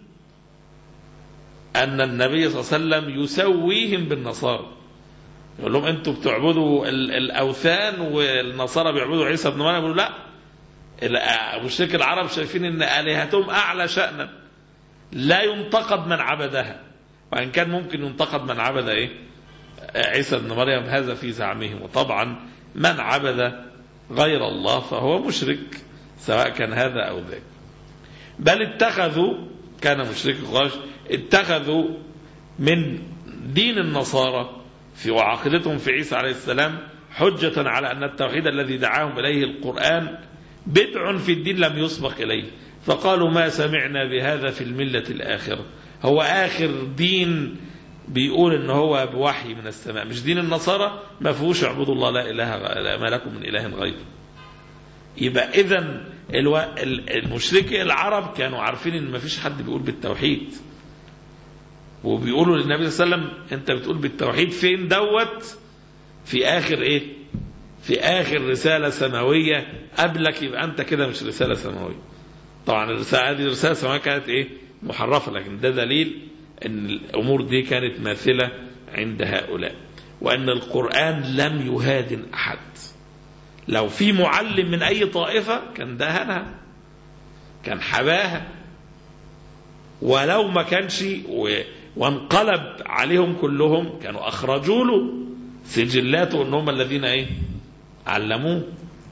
أن النبي صلى الله عليه وسلم يسويهم بالنصارى، يقول لهم انتوا بتعبدوا الأوثان والنصارى بيعبدوا عيسى ابن مريم. يقولوا لا، مشرك العرب شايفين ان آلهتهم أعلى شأنا لا ينتقد من عبدها، وإن كان ممكن ينتقد من عبد ايه عيسى ابن مريم، هذا في زعمهم. وطبعا من عبد غير الله فهو مشرك سواء كان هذا أو ذاك. بل اتخذوا، كان مشرك قريش اتخذوا من دين النصارى في وعقيدتهم في عيسى عليه السلام حجة على أن التوحيد الذي دعاهم إليه القرآن بدع في الدين لم يسبق إليه، فقالوا ما سمعنا بهذا في الملة الآخرة. هو آخر دين بيقول ان هو بوحي من السماء، مش دين النصارى ما فيهوش اعبدوا الله لا اله ما لكم من اله غيره. يبقى اذا المشركي العرب كانوا عارفين ان ما فيش حد بيقول بالتوحيد، وبيقولوا للنبي صلى الله عليه وسلم انت بتقول بالتوحيد فين دوت؟ في اخر ايه؟ في اخر رسالة سماوية قبلك، يبقى انت كده مش رسالة سماوية. طبعا الرسالة هذه رسالة سماوية كانت ايه؟ محرفة، لكن ده دليل ان الامور دي كانت ماثلة عند هؤلاء، وان القرآن لم يهادن احد. لو في معلم من اي طائفة كان دهنها، كان حباها، ولو ما كانش وانقلب عليهم كلهم كانوا اخرجوا له سجلاته انهم الذين ايه علموه.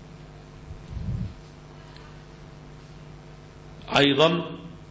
ايضا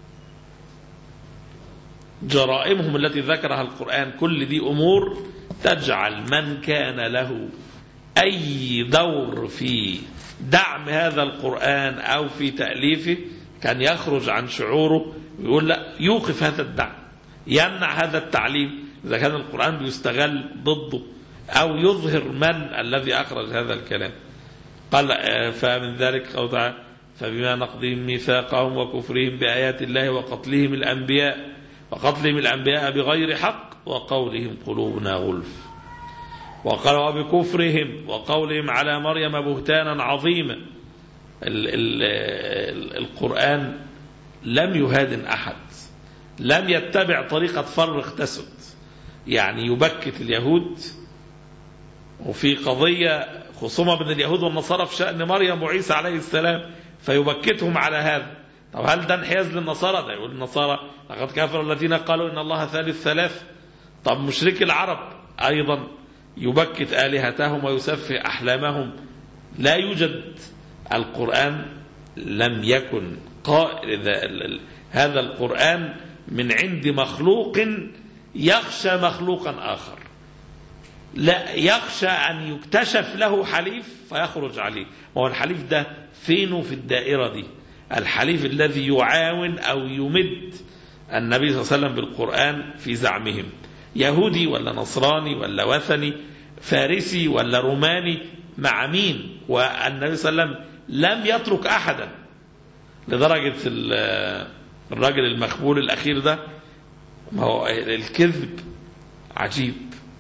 جرائمهم التي ذكرها القرآن كل دي أمور تجعل من كان له أي دور في دعم هذا القرآن أو في تأليفه كان يخرج عن شعوره ويقول لا، يوقف هذا الدعم، يمنع هذا التعليم إذا كان القرآن بيستغل ضده، أو يظهر من الذي أخرج هذا الكلام. قال فمن ذلك قول تعالى فبما نقضهم ميثاقهم وكفرهم بآيات الله وقتلهم الأنبياء وقتلهم الأنبياء بغير حق وقولهم قلوبنا غلف، وقالوا بكفرهم وقولهم على مريم بهتانا عظيما. ال ال ال القرآن لم يهادن أحد، لم يتبع طريقة فرق تسد، يعني يبكت اليهود. وفي قضية خصومة بين اليهود والنصارى في شأن مريم وعيسى عليه السلام فيبكتهم على هذا. طب هل ده انحياز للنصارى؟ ده يقول النصارى لقد كفر الذين قالوا إن الله ثالث ثلاث. طب مشرك العرب أيضا يبكت آلهتهم ويسفه أحلامهم. لا يوجد، القرآن لم يكن قائل هذا القرآن من عند مخلوق يخشى مخلوقا آخر، لا يخشى أن يكتشف له حليف فيخرج عليه. وهو الحليف ده فينه في الدائرة دي؟ الحليف الذي يعاون أو يمد النبي صلى الله عليه وسلم بالقرآن في زعمهم، يهودي ولا نصراني ولا وثني، فارسي ولا روماني، مع مين؟ والنبي صلى الله عليه وسلم لم يترك أحدا، لدرجة الراجل المخبول الأخير ده، ما هو الكذب عجيب.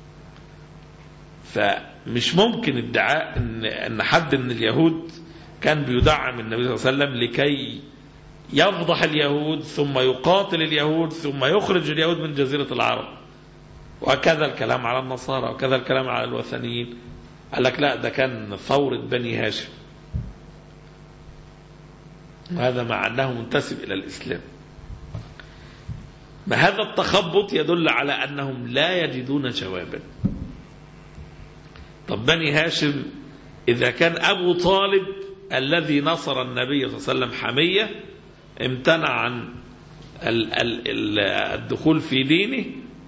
فمش ممكن ادعاء ان ان حد من اليهود كان بيدعم النبي صلى الله عليه وسلم لكي يفضح اليهود ثم يقاتل اليهود ثم يخرج اليهود من جزيرة العرب. وكذا الكلام على النصارى وكذا الكلام على الوثنيين. قال لك لا، ده كان ثورة بني هاشم، وهذا مع أنه منتسب إلى الإسلام. ما هذا التخبط يدل على أنهم لا يجدون جوابا. طب بني هاشم إذا كان أبو طالب الذي نصر النبي صلى الله عليه وسلم حمية امتنع عن الدخول في دينه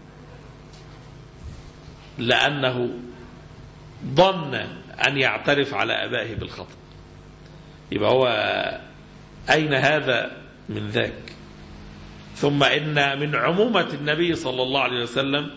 لأنه ظن أن يعترف على أبائه بالخطأ، يبقى هو أين هذا من ذاك؟ ثم إن من عمومة النبي صلى الله عليه وسلم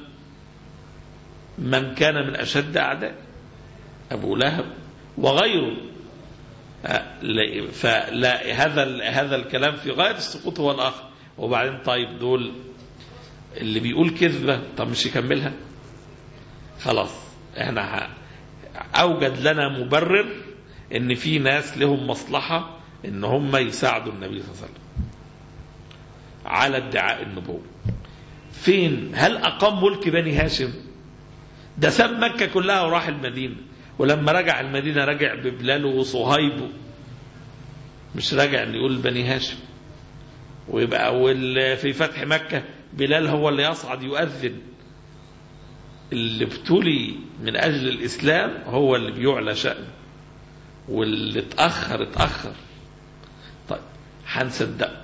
من كان من أشد أعداء، أبو لهب وغيره. فلا هذا هذا الكلام في غاية السقوط هو الآخر. وبعدين طيب دول اللي بيقول كذبة، طب مش يكملها؟ خلاص احنا أوجد لنا مبرر ان في ناس لهم مصلحة ان هم يساعدوا النبي صلى الله عليه وسلم على ادعاء النبوة. فين؟ هل أقام ملك بني هاشم؟ ده ساب مكة كلها وراح المدينة، ولما رجع المدينة رجع ببلاله وصهيبه، مش رجع اللي يقول بني هاشم. ويبقى أول في فتح مكة بلال هو اللي يصعد يؤذن. اللي ابتلي من أجل الإسلام هو اللي بيعلى شأنه، واللي اتأخر اتأخر. طيب هنصدق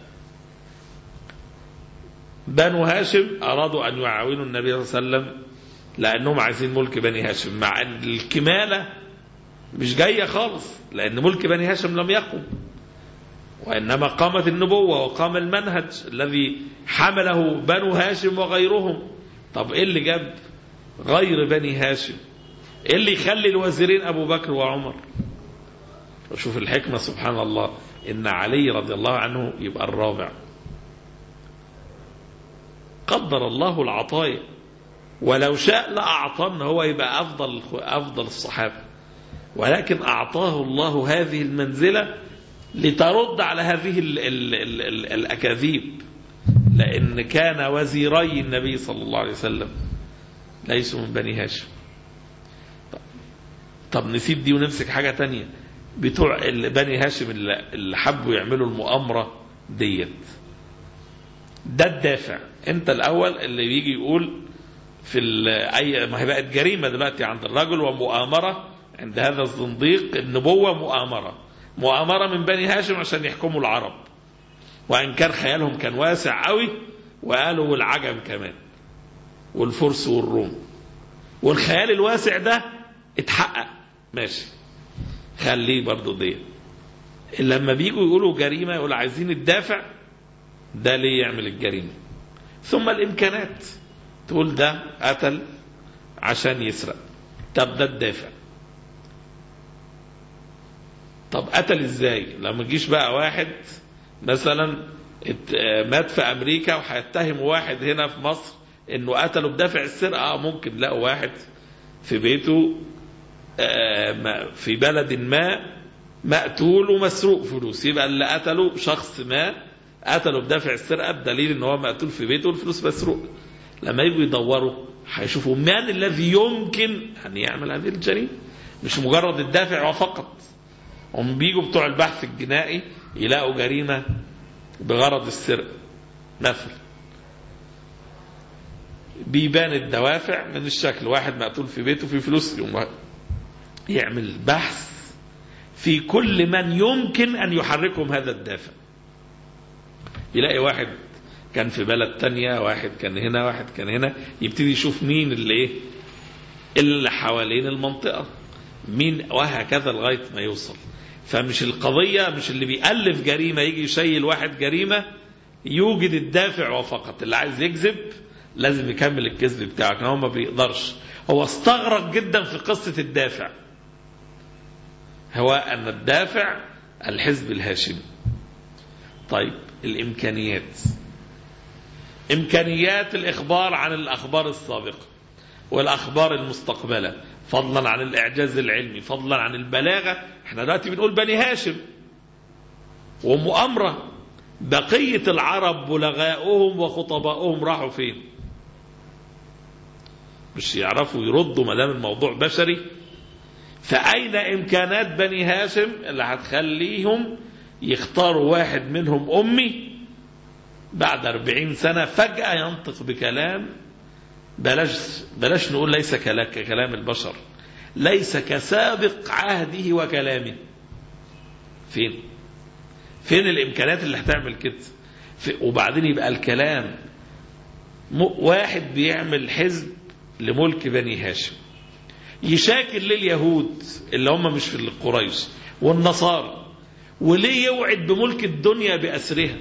بنو هاشم أرادوا أن يعاونوا النبي صلى الله عليه وسلم لأنهم عايزين ملك بني هاشم، مع أن الكمالة مش جاية خالص، لأن ملك بني هاشم لم يقم، وإنما قامت النبوة وقام المنهج الذي حمله بنو هاشم وغيرهم. طب إيه اللي جاب غير بني هاشم؟ إيه اللي يخلي الوزيرين أبو بكر وعمر؟ وشوف الحكمة سبحان الله، إن علي رضي الله عنه يبقى الرابع. قدر الله العطايا، ولو شاء لأعطانا هو يبقى أفضل أفضل الصحابة، ولكن أعطاه الله هذه المنزلة لترد على هذه ال ال ال ال الأكاذيب، لأن كان وزيري النبي صلى الله عليه وسلم ليسوا من بني هاشم. طب, طب نسيب دي ونمسك حاجة تانية. بتوع بني هاشم اللي حبوا يعملوا المؤامرة ديت، ده الدافع. انت الأول اللي بيجي يقول في أي ما هي بقت جريمة دلوقتي عند الرجل ومؤامرة عند هذا الزنديق، النبوة مؤامرة مؤامرة من بني هاشم عشان يحكموا العرب، وإن كان خيالهم كان واسع قوي، وقالوا والعجم كمان والفرس والروم، والخيال الواسع ده اتحقق ماشي، خليه برضو دي. لما بيجوا يقولوا جريمة يقولوا عايزين الدافع، ده ليه يعمل الجريمة؟ ثم الإمكانات، تقول ده قتل عشان يسرق، طب ده الدافع. طب قتل ازاي؟ لما تجيش بقى واحد مثلا مات في أمريكا وهيتهم واحد هنا في مصر انه قتله بدافع السرقة، ممكن لقوا واحد في بيته في بلد ما مقتول ومسروق فلوس، يبقى اللي قتله شخص ما قتله بدافع السرقة بدليل ان هو مقتول في بيته والفلوس مسروق. لما يجوا يدوروا هيشوفوا من الذي يمكن ان يعمل هذه الجريمة، مش مجرد الدافع وفقط. هم بيجوا بتوع البحث الجنائي يلاقوا جريمة بغرض السرقة مثلا، بيبان الدوافع من الشكل، واحد مقتول في بيته في فلوس، يوم يعمل بحث في كل من يمكن أن يحركهم هذا الدافع. يلاقي واحد كان في بلد تانية، واحد كان هنا، واحد كان هنا، يبتدي يشوف مين اللي ايه اللي حوالين المنطقة، مين، وهكذا لغاية ما يوصل. فمش القضية مش اللي بيألف جريمة يجي يشيل واحد جريمة يوجد الدافع وفقط. اللي عايز يكذب لازم يكمل الكذب بتاعك، هو ما بيقدرش. هو استغرق جدا في قصة الدافع، هو أن الدافع الحزب الهاشمي. طيب الإمكانيات، إمكانيات الإخبار عن الأخبار السابقة والأخبار المستقبلة، فضلا عن الإعجاز العلمي، فضلا عن البلاغة. احنا دلوقتي بنقول بني هاشم ومؤامرة، بقية العرب بلغاؤهم وخطباؤهم راحوا فين؟ مش يعرفوا يردوا ما دام الموضوع بشري. فأين إمكانات بني هاشم اللي هتخليهم يختاروا واحد منهم أمي بعد أربعين سنة فجأة ينطق بكلام بلاش بلاش نقول ليس ككلام البشر، ليس كسابق عهده وكلامه. فين فين الإمكانات اللي هتعمل كده؟ وبعدين يبقى الكلام واحد بيعمل حزب لملك بني هاشم يشاكل لليهود اللي هم مش في القريش والنصارى، وليه يوعد بملك الدنيا بأسرها،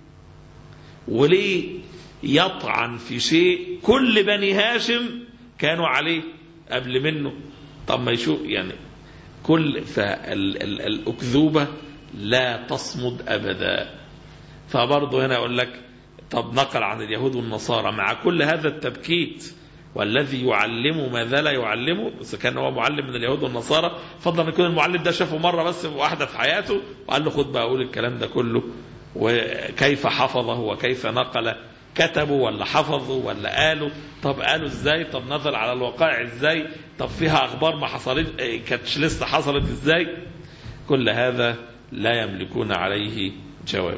وليه يطعن في شيء كل بني هاشم كانوا عليه قبل منه. طب ما يشوف يعني كل فالأكذوبة لا تصمد أبدا. فبرضه هنا أقول لك طب نقل عن اليهود والنصارى مع كل هذا التبكيت والذي يعلمه ماذا لا يعلمه، بس كان هو معلم من اليهود والنصارى، فضلا ان يكون المعلم ده شافه مرة بس واحدة في حياته وقال له خد بقى أقول الكلام ده كله، وكيف حفظه وكيف نقل، كتبوا ولا حفظوا ولا قالوا، طب قالوا ازاي، طب نزل على الواقع ازاي، طب فيها أخبار ما حصلت كانتش لسه حصلت ازاي، كل هذا لا يملكون عليه جواب.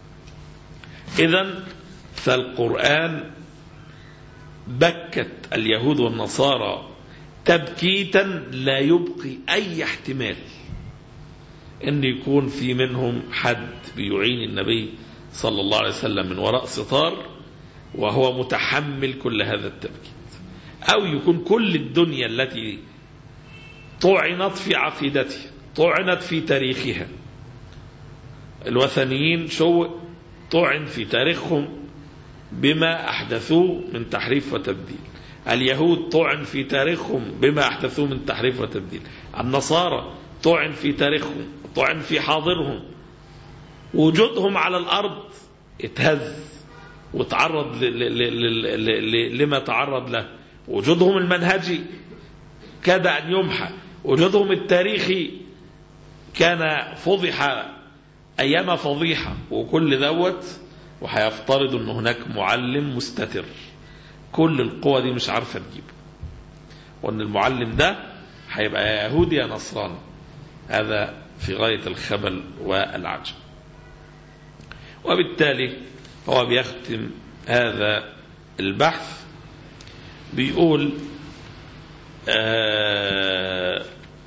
إذن فالقرآن بكت اليهود والنصارى تبكيتا لا يبقي أي احتمال أن يكون في منهم حد بيعين النبي صلى الله عليه وسلم من وراء ستار وهو متحمل كل هذا التبكيت، أو يكون كل الدنيا التي طعنت في عقيدتها، طعنت في تاريخها، الوثنيين شو طعن في تاريخهم بما أحدثوه من تحريف وتبديل، اليهود طعن في تاريخهم بما أحدثوه من تحريف وتبديل، النصارى طعن في تاريخهم، طعن في حاضرهم، وجودهم على الأرض اتهز وتعرض لما تعرض له، وجودهم المنهجي كاد أن يمحى، وجودهم التاريخي كان فضح أيام فضيحة، وكل دوت وهيفترض أن هناك معلم مستتر كل القوى دي مش عارفة تجيبه، وأن المعلم ده هيبقى يا يهودي يا نصراني. هذا في غاية الخبل والعجب. وبالتالي هو بيختم هذا البحث بيقول آه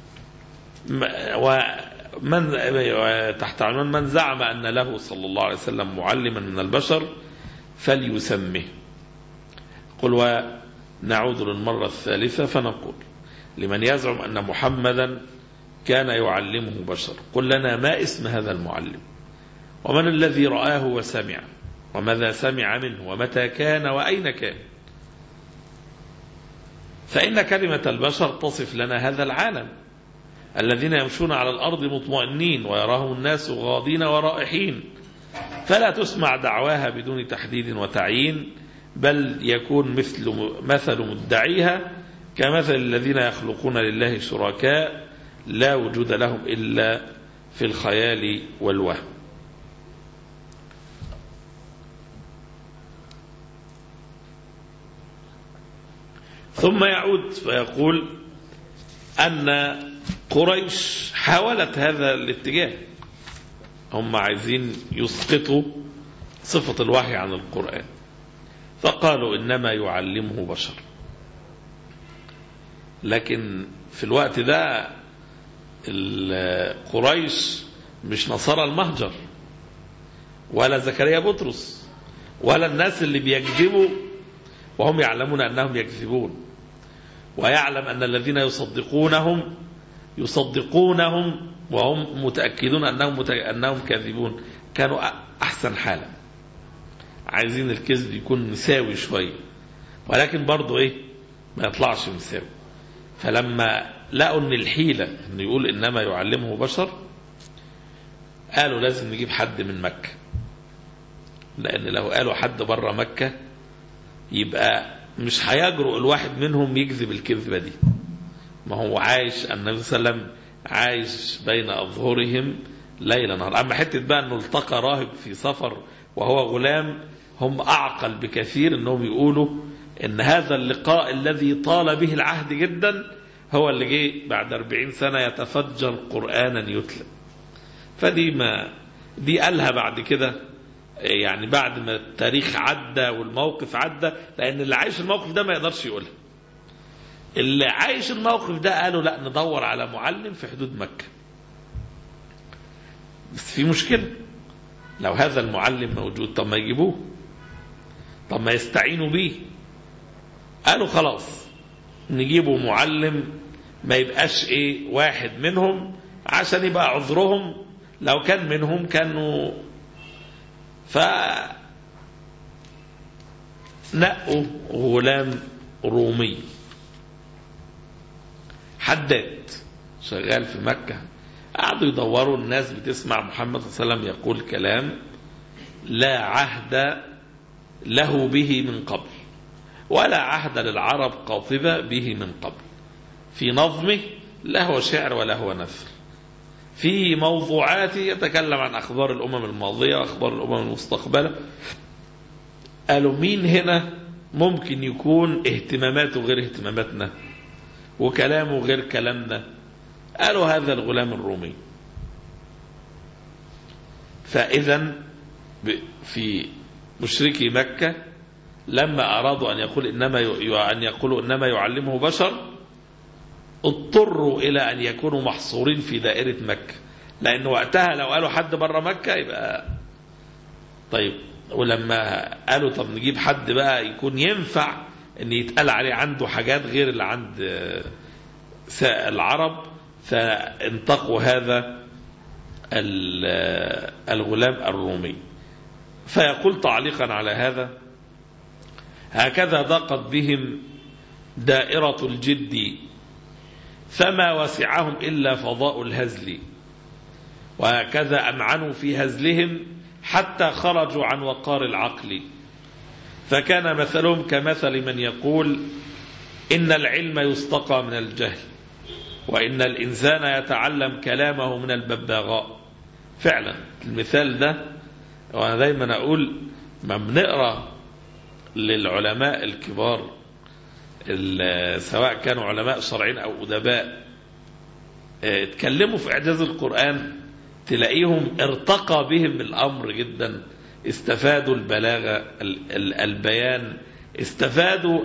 ومن تحت عنوان من زعم أن له صلى الله عليه وسلم معلما من البشر فليسمه. قل ونعود للمرة الثالثة فنقول لمن يزعم أن محمدا كان يعلمه بشر قل لنا ما اسم هذا المعلم، ومن الذي رآه وسمع، وماذا سمع منه، ومتى كان وأين كان، فإن كلمة البشر تصف لنا هذا العالم الذين يمشون على الأرض مطمئنين ويراهم الناس غاضين ورائحين، فلا تسمع دعواها بدون تحديد وتعيين، بل يكون مثل مثل مدعيها كمثل الذين يخلقون لله شركاء لا وجود لهم إلا في الخيال والوهم. ثم يعود فيقول أن قريش حاولت هذا الاتجاه، هم عايزين يسقطوا صفة الوحي عن القرآن، فقالوا إنما يعلمه بشر. لكن في الوقت ده قريش مش نصارى المهجر ولا زكريا بطرس ولا الناس اللي بيكذبوا وهم يعلمون أنهم يكذبون، ويعلم أن الذين يصدقونهم يصدقونهم وهم متأكدون أنهم, مت... أنهم كاذبون. كانوا أحسن حالة، عايزين الكذب يكون مساوي شوية، ولكن برضو إيه ما يطلعش مساوي. فلما لقوا أن الحيلة أن يقول إنما يعلمه بشر قالوا لازم نجيب حد من مكة، لأن لو قالوا حد برا مكة يبقى مش هيجرؤ الواحد منهم يكذب الكذبة دي، ما هو عايش النبي صلى الله عليه وسلم عايش بين أظهرهم ليل نهار. أما حتة بقى أنه التقى راهب في سفر وهو غلام، هم أعقل بكثير أنهم يقولوا أن هذا اللقاء الذي طال به العهد جدا هو اللي جه بعد أربعين سنة يتفجر قرآنا يتلى. فدي ما دي قالها بعد كده، يعني بعد ما التاريخ عدى والموقف عدى، لأن اللي عايش الموقف ده ما يقدرش يقولها. اللي عايش الموقف ده قالوا لا ندور على معلم في حدود مكة. بس في مشكلة، لو هذا المعلم موجود طب ما يجيبوه، طب ما يستعينوا بيه. قالوا خلاص نجيبوا معلم ما يبقاش ايه واحد منهم عشان يبقى عذرهم، لو كان منهم كانوا فنقوا غلام رومي حداد شغال في مكة، قعدوا يدوروا، الناس بتسمع محمد صلى الله عليه وسلم يقول كلام لا عهد له به من قبل، ولا عهد للعرب قاطبة به من قبل، في نظمه لا هو شعر ولا هو نثر، في موضوعاته يتكلم عن أخبار الأمم الماضية وأخبار الأمم المستقبلة. قالوا مين هنا ممكن يكون اهتماماته غير اهتماماتنا وكلامه غير كلامنا؟ قالوا هذا الغلام الرومي. فإذا في مشركي مكة لما أرادوا أن يقول إنما أن يقولوا إنما يعلمه بشر، اضطروا إلى أن يكونوا محصورين في دائرة مكة، لأن وقتها لو قالوا حد برا مكة يبقى طيب. ولما قالوا طب نجيب حد بقى يكون ينفع أن يتقال عليه عنده حاجات غير اللي عند العرب، فانتقوا هذا الغلام الرومي. فيقول تعليقا على هذا: هكذا ضاقت بهم دائرة الجد، فما وسعهم إلا فضاء الهزل، وهكذا أمعنوا في هزلهم حتى خرجوا عن وقار العقل، فكان مثلهم كمثل من يقول إن العلم يستقى من الجهل، وإن الإنسان يتعلم كلامه من البباغاء. فعلا المثال ده، وأنا دايما أقول ما بنقرأ للعلماء الكبار سواء كانوا علماء شرعين أو أدباء اتكلموا في إعجاز القرآن، تلاقيهم ارتقى بهم الأمر جدا، استفادوا البلاغة البيان، استفادوا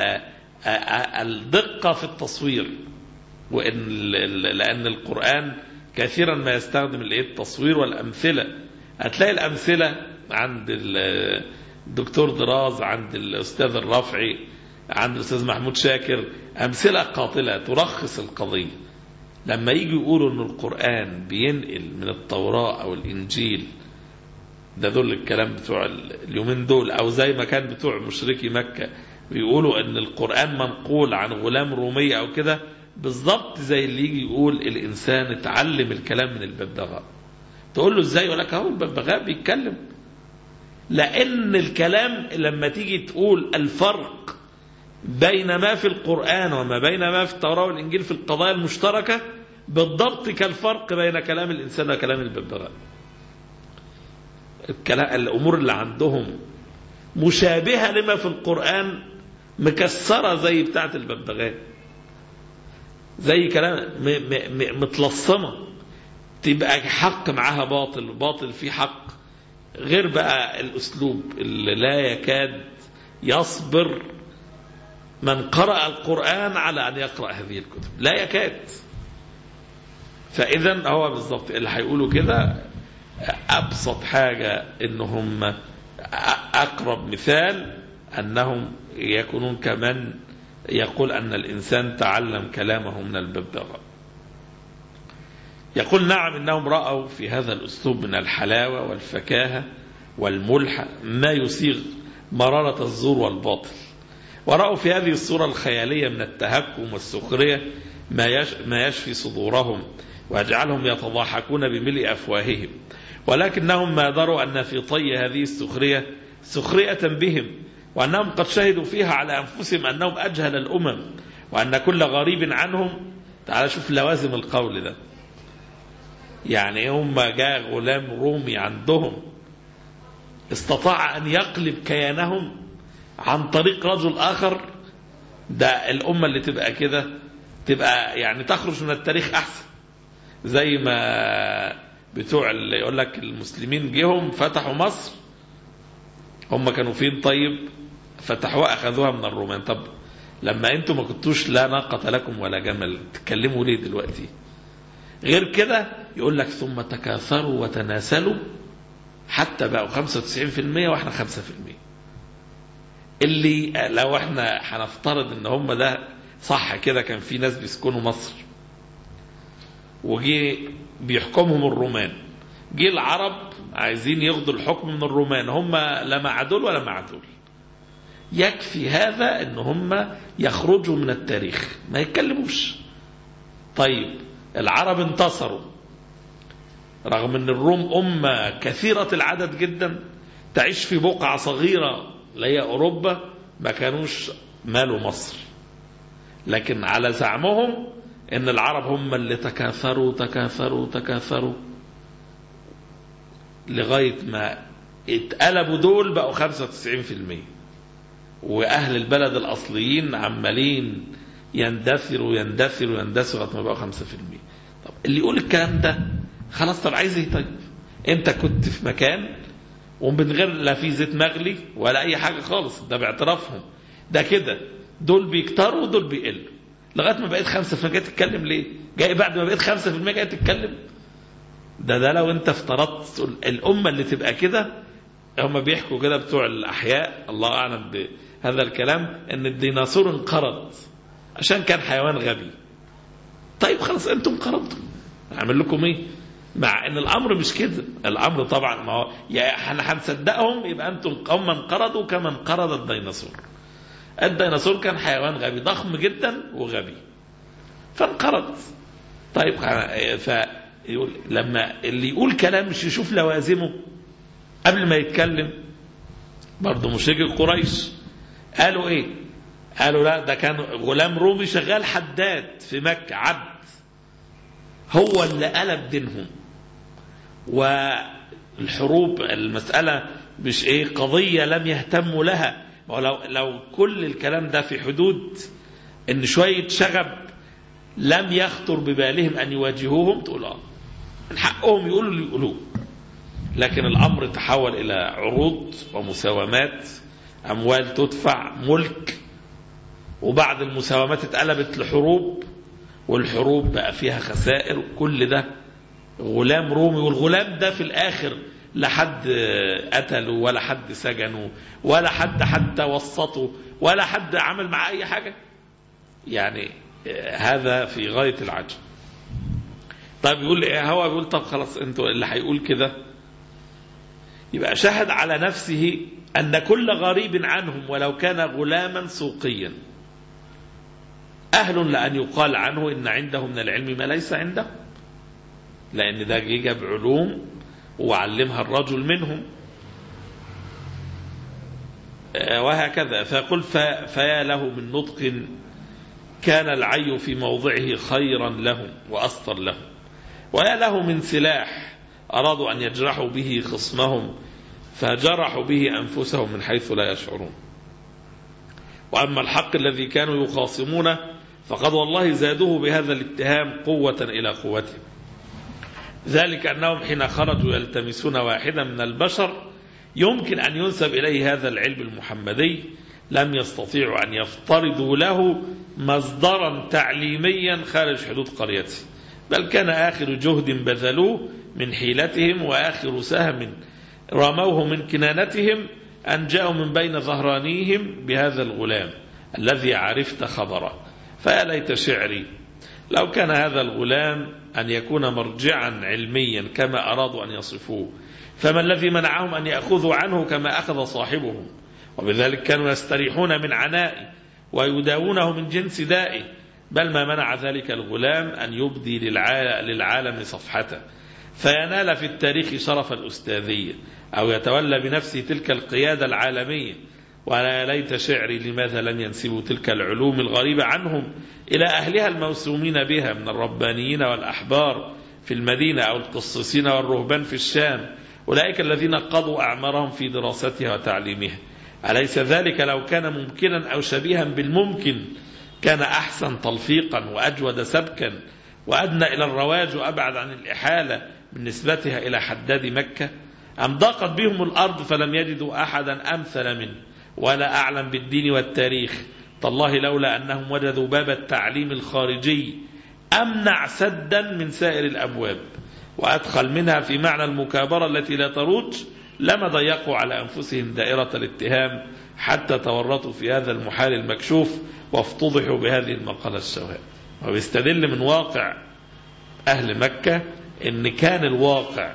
الدقة في التصوير، وإن لأن القرآن كثيرا ما يستخدم التصوير والأمثلة. هتلاقي الأمثلة عند الدكتور دراز، عند الأستاذ الرافعي، عند الأستاذ محمود شاكر، أمثلة قاتلة ترخص القضية. لما يجي يقولوا أن القرآن بينقل من التوراة أو الإنجيل، ده دول الكلام بتوع اليومين دول، أو زي ما كان بتوع مشركي مكة بيقولوا أن القرآن منقول عن غلام رومي أو كده، بالضبط زي اللي يجي يقول الإنسان اتعلم الكلام من الببغاء. تقول له ازاي؟ يقول لك اهو الببغاء بيتكلم. لأن الكلام لما تيجي تقول الفرق بين ما في القرآن وما بين ما في التوراة والإنجيل في القضايا المشتركة، بالضبط كالفرق بين كلام الإنسان وكلام الببغاء. الأمور اللي عندهم مشابهة لما في القرآن، مكسرة زي بتاعة الببغاء، زي كلام متلصمة، تبقى حق معها باطل، باطل في حق. غير بقى الأسلوب اللي لا يكاد يصبر من قرأ القرآن على أن يقرأ هذه الكتب، لا يكاد. فإذا هو بالضبط اللي هيقولوا كده أبسط حاجة إنهم أقرب مثال أنهم يكونون كمن يقول أن الإنسان تعلم كلامه من الببغاء. يقول نعم إنهم رأوا في هذا الأسلوب من الحلاوة والفكاهة والملحة ما يصيغ مرارة الزور والباطل، ورأوا في هذه الصورة الخيالية من التهكم والسخرية ما يشفي صدورهم ويجعلهم يتضاحكون بملء أفواههم، ولكنهم ما دروا أن في طي هذه السخرية سخرية بهم، وأنهم قد شهدوا فيها على أنفسهم أنهم أجهل الأمم، وأن كل غريب عنهم. تعال شوف لوازم القول ده، يعني هم جاء غلام رومي عندهم استطاع أن يقلب كيانهم عن طريق رجل آخر. ده الأمة اللي تبقى كده تبقى يعني تخرج من التاريخ أحسن. زي ما بتوع اللي يقول لك المسلمين جيهم فتحوا مصر، هم كانوا فين؟ طيب فتحوها أخذوها من الرومان. طب لما أنتم ما كنتوش لا ناقة لكم ولا جمل، تتكلموا ليه دلوقتي؟ غير كده يقول لك ثم تكاثروا وتناسلوا حتى بقوا خمسة وتسعين بالمئة وإحنا خمسة بالمئة. اللي لو إحنا هنفترض إن هم ده صح كده، كان في ناس بيسكنوا مصر وجي بيحكمهم الرومان، جي العرب عايزين ياخدوا الحكم من الرومان، هم لا مع دول ولا مع دول. يكفي هذا ان هم يخرجوا من التاريخ، ما يتكلموش. طيب العرب انتصروا رغم ان الروم أمة كثيرة العدد جدا تعيش في بقعة صغيرة اللي هي أوروبا، ما كانوش مالوا مصر، لكن على زعمهم ان العرب هم اللي تكاثروا تكاثروا تكاثروا لغاية ما اتقلبوا دول بقوا خمسة وتسعين في المية، وأهل البلد الأصليين عمالين يندثروا يندثروا يندثروا لغاية ما بقوا خمسة في المية. طب اللي يقول الكلام ده خلاص، طب عايز ايه؟ طيب انت كنت في مكان ومن غير لا في زيت مغلي ولا اي حاجة خالص، ده باعترافهم ده كده، دول بيكتروا ودول بيقلوا لغاية ما بقيت خمسة في المية. جاي تتكلم ليه؟ جاي بعد ما بقيت خمسة في المية جاي تتكلم؟ ده ده لو انت افترضت الأمة اللي تبقى كده، هم بيحكوا كده بتوع الأحياء الله أعلم بهذا الكلام، ان الديناصور انقرض عشان كان حيوان غبي. طيب خلاص انتم انقرضتم، اعمل لكم ايه؟ مع ان الامر مش كده، الامر طبعا ما هو يا احنا هنصدقهم يبقى انتم قوما انقرضوا كما انقرض الديناصور. الديناصور كان حيوان غبي ضخم جدا وغبي فانقرض. طيب فيقول لما اللي يقول كلام مش يشوف لوازمه قبل ما يتكلم. برضه مشركي قريش قالوا ايه؟ قالوا لا ده كان غلام رومي شغال حداد في مكة عبد، هو اللي قلب دينهم. والحروب المسألة مش ايه قضية لم يهتموا لها، ولو لو كل الكلام ده في حدود ان شوية شغب لم يخطر ببالهم ان يواجهوهم، تقول اه من حقهم يقولوا اللي يقولوه. لكن الامر تحول الى عروض ومساومات، اموال تدفع، ملك، وبعد المساومات اتقلبت لحروب، والحروب بقى فيها خسائر. كل ده غلام رومي، والغلام ده في الآخر لا حد قتله ولا حد سجنه ولا حد حتى وسطه ولا حد عمل معاه أي حاجة. يعني هذا في غاية العجب. طيب يقول إيه هو؟ بيقول طب خلاص انتوا اللي هيقول كده يبقى شهد على نفسه أن كل غريب عنهم ولو كان غلاما سوقيا أهل لأن يقال عنه إن عنده من العلم ما ليس عنده، لأن ده جاب علوم وعلمها الرجل منهم وهكذا. فيقول فيا له من نطق كان العي في موضعه خيرا لهم وأسطر لهم، ويا له من سلاح أرادوا أن يجرحوا به خصمهم فجرحوا به أنفسهم من حيث لا يشعرون. وأما الحق الذي كانوا يخاصمونه فقد والله زادوه بهذا الاتهام قوة إلى قوتهم، ذلك أنهم حين خرجوا يلتمسون واحدا من البشر يمكن أن ينسب إليه هذا العلم المحمدي لم يستطيعوا أن يفترضوا له مصدرا تعليميا خارج حدود قريته، بل كان آخر جهد بذلوه من حيلتهم وآخر سهم رموه من كنانتهم أن جاءوا من بين ظهرانيهم بهذا الغلام الذي عرفت خبره. فيا ليت شعري لو كان هذا الغلام أن يكون مرجعا علميا كما أرادوا أن يصفوه، فما الذي منعهم أن يأخذوا عنه كما أخذ صاحبهم؟ وبذلك كانوا يستريحون من عنائه ويداوونه من جنس دائه، بل ما منع ذلك الغلام أن يبدي للعالم صفحته فينال في التاريخ شرف الأستاذية أو يتولى بنفسه تلك القيادة العالمية. ولا ليت شعري لماذا لم ينسبوا تلك العلوم الغريبة عنهم إلى أهلها الموسومين بها من الربانيين والأحبار في المدينة أو القصصين والرهبان في الشام، أولئك الذين قضوا أعمارهم في دراستها وتعليمها. أليس ذلك لو كان ممكنا أو شبيها بالممكن كان أحسن تلفيقا وأجود سبكا وأدنى إلى الرواج وأبعد عن الإحالة من نسبتها إلى حداد مكة؟ أم ضاقت بهم الأرض فلم يجدوا أحدا أمثل منه ولا أعلم بالدين والتاريخ؟ تالله لولا أنهم وجدوا باب التعليم الخارجي أمنع سدا من سائر الأبواب وأدخل منها في معنى المكابرة التي لا تروج لما ضيقوا على أنفسهم دائرة الاتهام حتى تورطوا في هذا المحال المكشوف وافتضحوا بهذه المقالة السواء. وبيستدل من واقع أهل مكة إن كان الواقع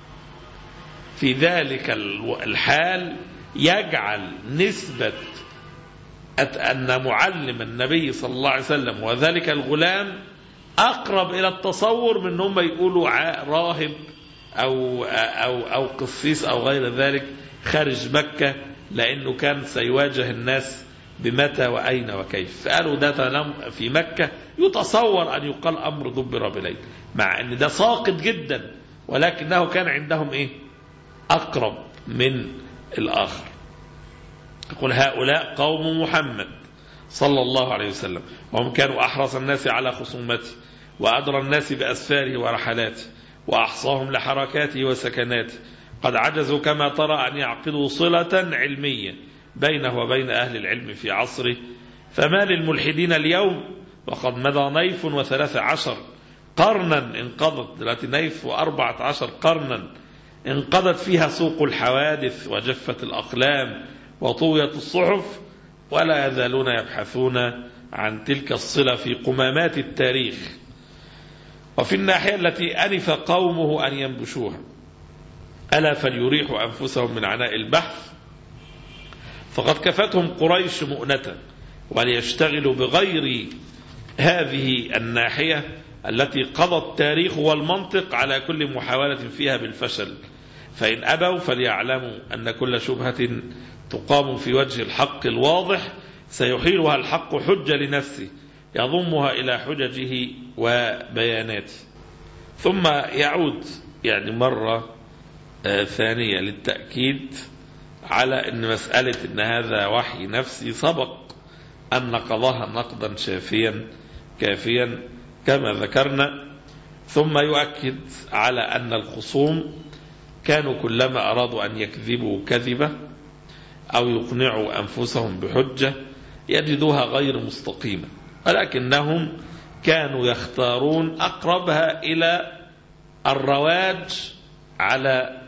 في ذلك الحال يجعل نسبة أن معلم النبي صلى الله عليه وسلم وذلك الغلام أقرب إلى التصور من أنهم يقولوا راهب أو, أو, أو قسيس أو غير ذلك خارج مكة، لأنه كان سيواجه الناس بمتى وأين وكيف. فقالوا ده تنام في مكة، يتصور أن يقال أمر دبر بليل، مع أن ده ساقط جدا، ولكنه كان عندهم إيه؟ أقرب من الآخر. يقول هؤلاء قوم محمد صلى الله عليه وسلم، وهم كانوا أحرص الناس على خصومته، وأدرى الناس بأسفاره ورحلاته، وأحصاهم لحركاته وسكناته. قد عجزوا كما ترى أن يعقدوا صلة علمية بينه وبين أهل العلم في عصره. فما للملحدين اليوم وقد مضى نيف وثلاث عشر قرنا انقضت، دلوقتي نيف وأربعة عشر قرنا انقضت فيها سوق الحوادث وجفت الأقلام وطويت الصحف، ولا يزالون يبحثون عن تلك الصلة في قمامات التاريخ. وفي الناحية التي أنف قومه أن ينبشوها، ألا فليريحوا أنفسهم من عناء البحث، فقد كفتهم قريش مؤنة، وليشتغلوا بغير هذه الناحية التي قضى التاريخ والمنطق على كل محاولة فيها بالفشل. فإن أبوا فليعلموا أن كل شبهة تقام في وجه الحق الواضح سيحيلها الحق حجة لنفسه يضمها إلى حججه وبياناته. ثم يعود يعني مرة ثانية للتأكيد على أن مسألة أن هذا وحي نفسي سبق أن نقضها نقدا شافيا كافيا كما ذكرنا. ثم يؤكد على أن الخصوم كانوا كلما أرادوا أن يكذبوا كذبة أو يقنعوا أنفسهم بحجة يجدوها غير مستقيمة، ولكنهم كانوا يختارون أقربها إلى الرواج على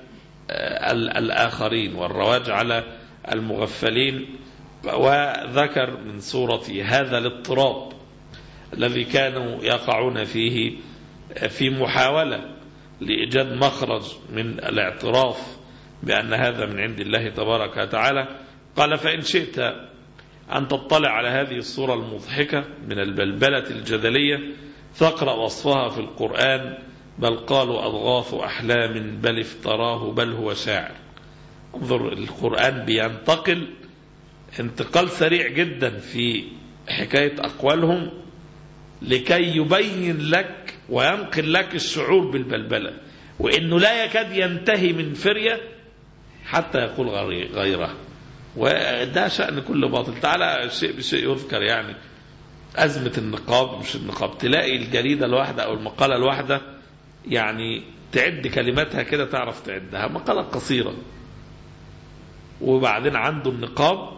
الآخرين والرواج على المغفلين. وذكر من صورة هذا الاضطراب الذي كانوا يقعون فيه في محاولة لإيجاد مخرج من الاعتراف بأن هذا من عند الله تبارك وتعالى. قال فإن شئت أن تطلع على هذه الصورة المضحكة من البلبلة الجدلية فاقرأ وصفها في القرآن، بل قالوا أضغاث أحلام بل افتراه بل هو شاعر. انظر القرآن بينتقل انتقال سريع جدا في حكاية أقوالهم لكي يبين لك وينقل لك الشعور بالبلبلة، وإنه لا يكاد ينتهي من فرية حتى يقول غيره. وده شأن كل باطل. تعالى شيء بشيء يذكر، يعني أزمة النقاب، مش النقاب، تلاقي الجريدة الواحدة أو المقالة الواحدة يعني تعد كلماتها كده تعرف تعدها، مقالة قصيرة، وبعدين عنده النقاب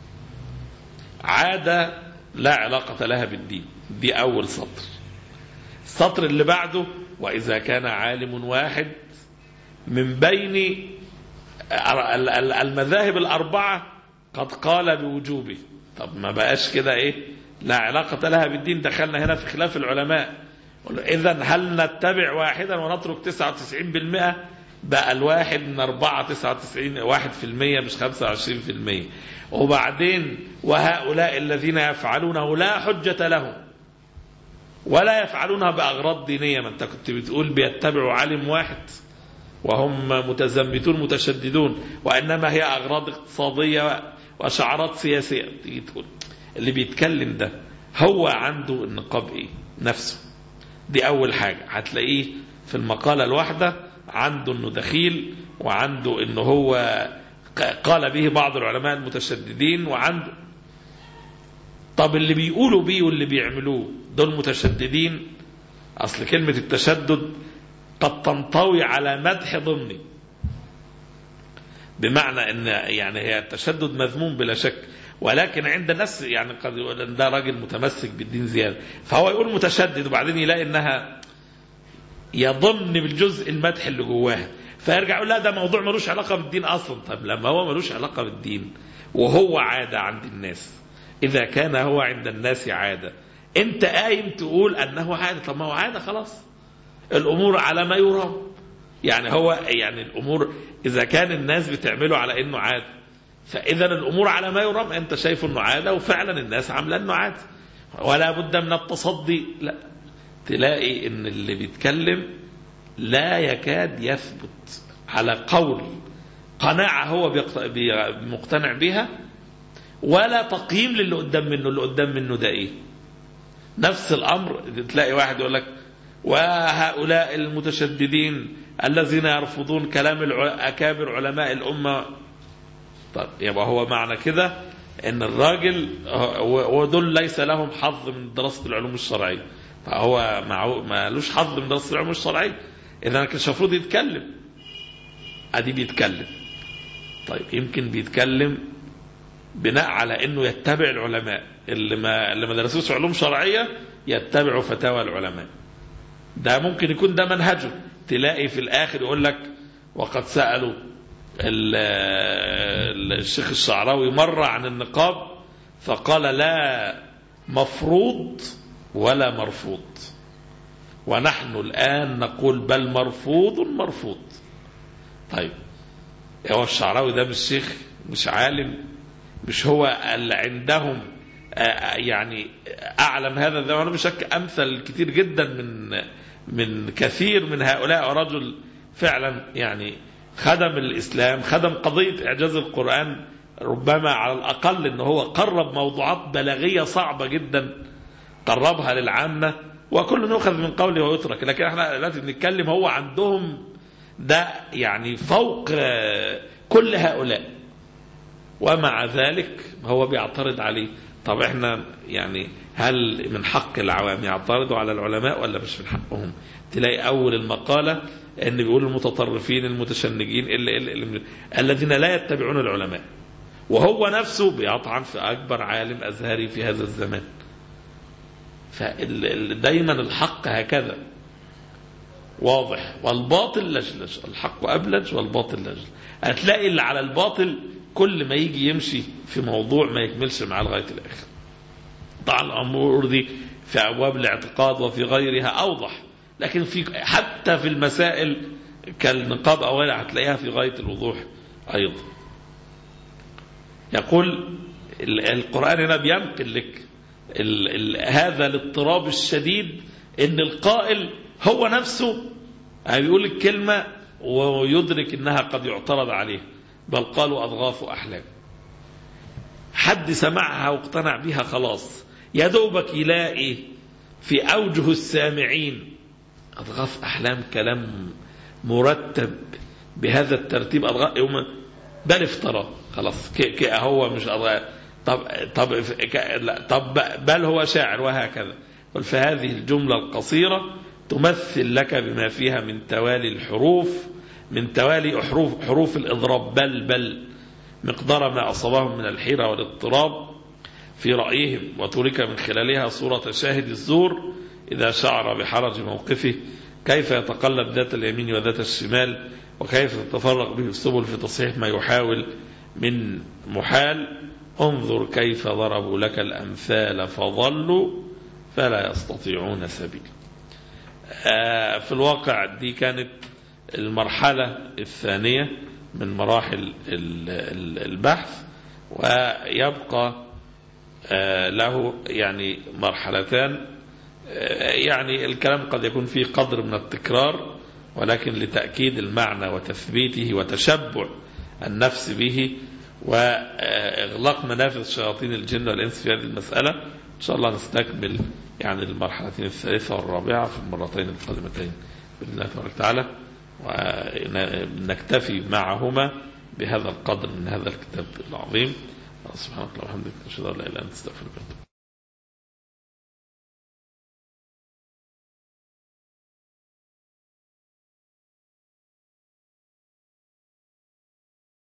عادة لا علاقة لها بالدين، دي أول سطر. السطر اللي بعده وإذا كان عالم واحد من بين المذاهب الأربعة قد قال بوجوبه. طب ما بقاش كده إيه لا علاقة لها بالدين، دخلنا هنا في خلاف العلماء. إذن هل نتبع واحدا ونترك تسعة وتسعين بالمئة؟ بقى الواحد من أربعة تسعة وتسعين واحد في المية مش خمسة وعشرين في المية. وبعدين وهؤلاء الذين يفعلونه لا حجة لهم ولا يفعلونها بأغراض دينية. ما أنت كنت بتقول بيتبعوا عالم واحد وهم متزمتون متشددون، وإنما هي أغراض اقتصادية وشعارات سياسية. تيجي تقول اللي بيتكلم ده هو عنده النقاب إيه نفسه؟ دي أول حاجة هتلاقيه في المقالة الواحدة عنده إنه دخيل، وعنده إنه هو قال به بعض العلماء المتشددين، وعنده طب اللي بيقولوا بيه واللي بيعملوه دول متشددين. أصل كلمة التشدد قد تنطوي على مدح ضمني، بمعنى ان يعني هي التشدد مذموم بلا شك، ولكن عند الناس يعني قد يقول ان ده راجل متمسك بالدين زيادة، فهو يقول متشدد وبعدين يلاقي انها يضمن بالجزء المدح اللي جواها، فيرجع يقول لا ده موضوع ملوش علاقة بالدين اصلا. طب لما هو ملوش علاقة بالدين وهو عادة عند الناس، اذا كان هو عند الناس عادة انت قايم تقول انه عادة، طب ما هو عادة خلاص، الأمور على ما يرام. يعني هو يعني الأمور إذا كان الناس بتعمله على إنه عادة، فإذا الأمور على ما يرام. أنت شايف إنه عادة وفعلا الناس عاملة إنه عادة، ولا بد من التصدي. لا تلاقي ان اللي بيتكلم لا يكاد يثبت على قول قناعة هو مقتنع بها، ولا تقييم للي قدام منه. اللي قدام منه ده ايه؟ نفس الامر تلاقي واحد يقول لك وهؤلاء المتشددين الذين يرفضون كلام اكابر علماء الامه. طب يبقى هو معنى كده ان الراجل ودول ليس لهم حظ من دراسه العلوم الشرعيه، فهو ما لوش حظ من دراسه العلوم الشرعيه، اذا كان المفروض يتكلم. ادي بيتكلم. طيب يمكن بيتكلم بناء على انه يتبع العلماء اللي ما اللي ما درسوش علوم شرعيه، يتبعوا فتاوى العلماء. ده ممكن يكون ده منهجه. تلاقي في الاخر يقول لك وقد سالوا الشيخ الشعراوي مره عن النقاب فقال لا مفروض ولا مرفوض، ونحن الان نقول بل مرفوض مرفوض. طيب هو الشعراوي ده مش شيخ، مش عالم، مش هو اللي عندهم يعني أعلم هذا الزمان؟ أنا بشك أمثل كتير جدا من من كثير من هؤلاء، رجل فعلا يعني خدم الإسلام، خدم قضية إعجاز القرآن، ربما على الأقل أنه هو قرب موضوعات بلاغية صعبة جدا قربها للعامة، وكل يؤخذ من قوله ويترك. لكن احنا دلوقتي بنتكلم هو عندهم ده يعني فوق كل هؤلاء، ومع ذلك هو بيعترض عليه. طب احنا يعني هل من حق العوام يعترضوا على العلماء ولا مش من حقهم؟ تلاقي اول المقالة ان بيقول المتطرفين المتشنجين اللي اللي اللي الذين لا يتبعون العلماء، وهو نفسه بيطعن في اكبر عالم ازهري في هذا الزمان. فدايما الحق هكذا واضح والباطل لجلج، الحق أبلج والباطل لجلج. هتلاقي اللي على الباطل كل ما يجي يمشي في موضوع ما يكملش معاه لغاية الآخر. طبعا الأمور دي في أبواب الاعتقاد وفي غيرها أوضح، لكن في حتى في المسائل كالنقاب أو غيرها هتلاقيها في غاية الوضوح أيضا. يقول القرآن هنا بينقل لك ال ال هذا الاضطراب الشديد ان القائل هو نفسه بيقول الكلمة ويدرك انها قد يعترض عليه، بل قالوا اضغاث احلام. حد سمعها واقتنع بها خلاص، يا دوبك يلاقي في اوجه السامعين اضغاث احلام، كلام مرتب بهذا الترتيب، اضغاث يوم بل افترى خلاص كي هو مش أضغاث. طب طب طب بل هو شاعر وهكذا. فهذه الجملة القصيرة تمثل لك بما فيها من توالي الحروف، من توالي حروف حروف الإضراب بل بل مقدار ما أصابهم من الحيرة والاضطراب في رأيهم، وترك من خلالها صورة شاهد الزور إذا شعر بحرج موقفه، كيف يتقلب ذات اليمين وذات الشمال، وكيف تتفرق به السبل في تصحيح ما يحاول من محال. انظر كيف ضربوا لك الأمثال فضلوا فلا يستطيعون سبيل. آه في الواقع دي كانت المرحلة الثانية من مراحل البحث، ويبقى آه له يعني مرحلتان. آه يعني الكلام قد يكون فيه قدر من التكرار، ولكن لتأكيد المعنى وتثبيته وتشبع النفس به وإغلاق منافذ شياطين الجن والإنس في هذه المسألة. إن شاء الله نستكمل يعني المرحلتين الثالثة والرابعة في المرتين القادمتين بإذن الله تبارك وتعالى، ونكتفي معهما بهذا القدر من هذا الكتاب العظيم. سبحانك اللهم وبحمدك، أشهد أن لا إله إلا أنت، أستغفرك.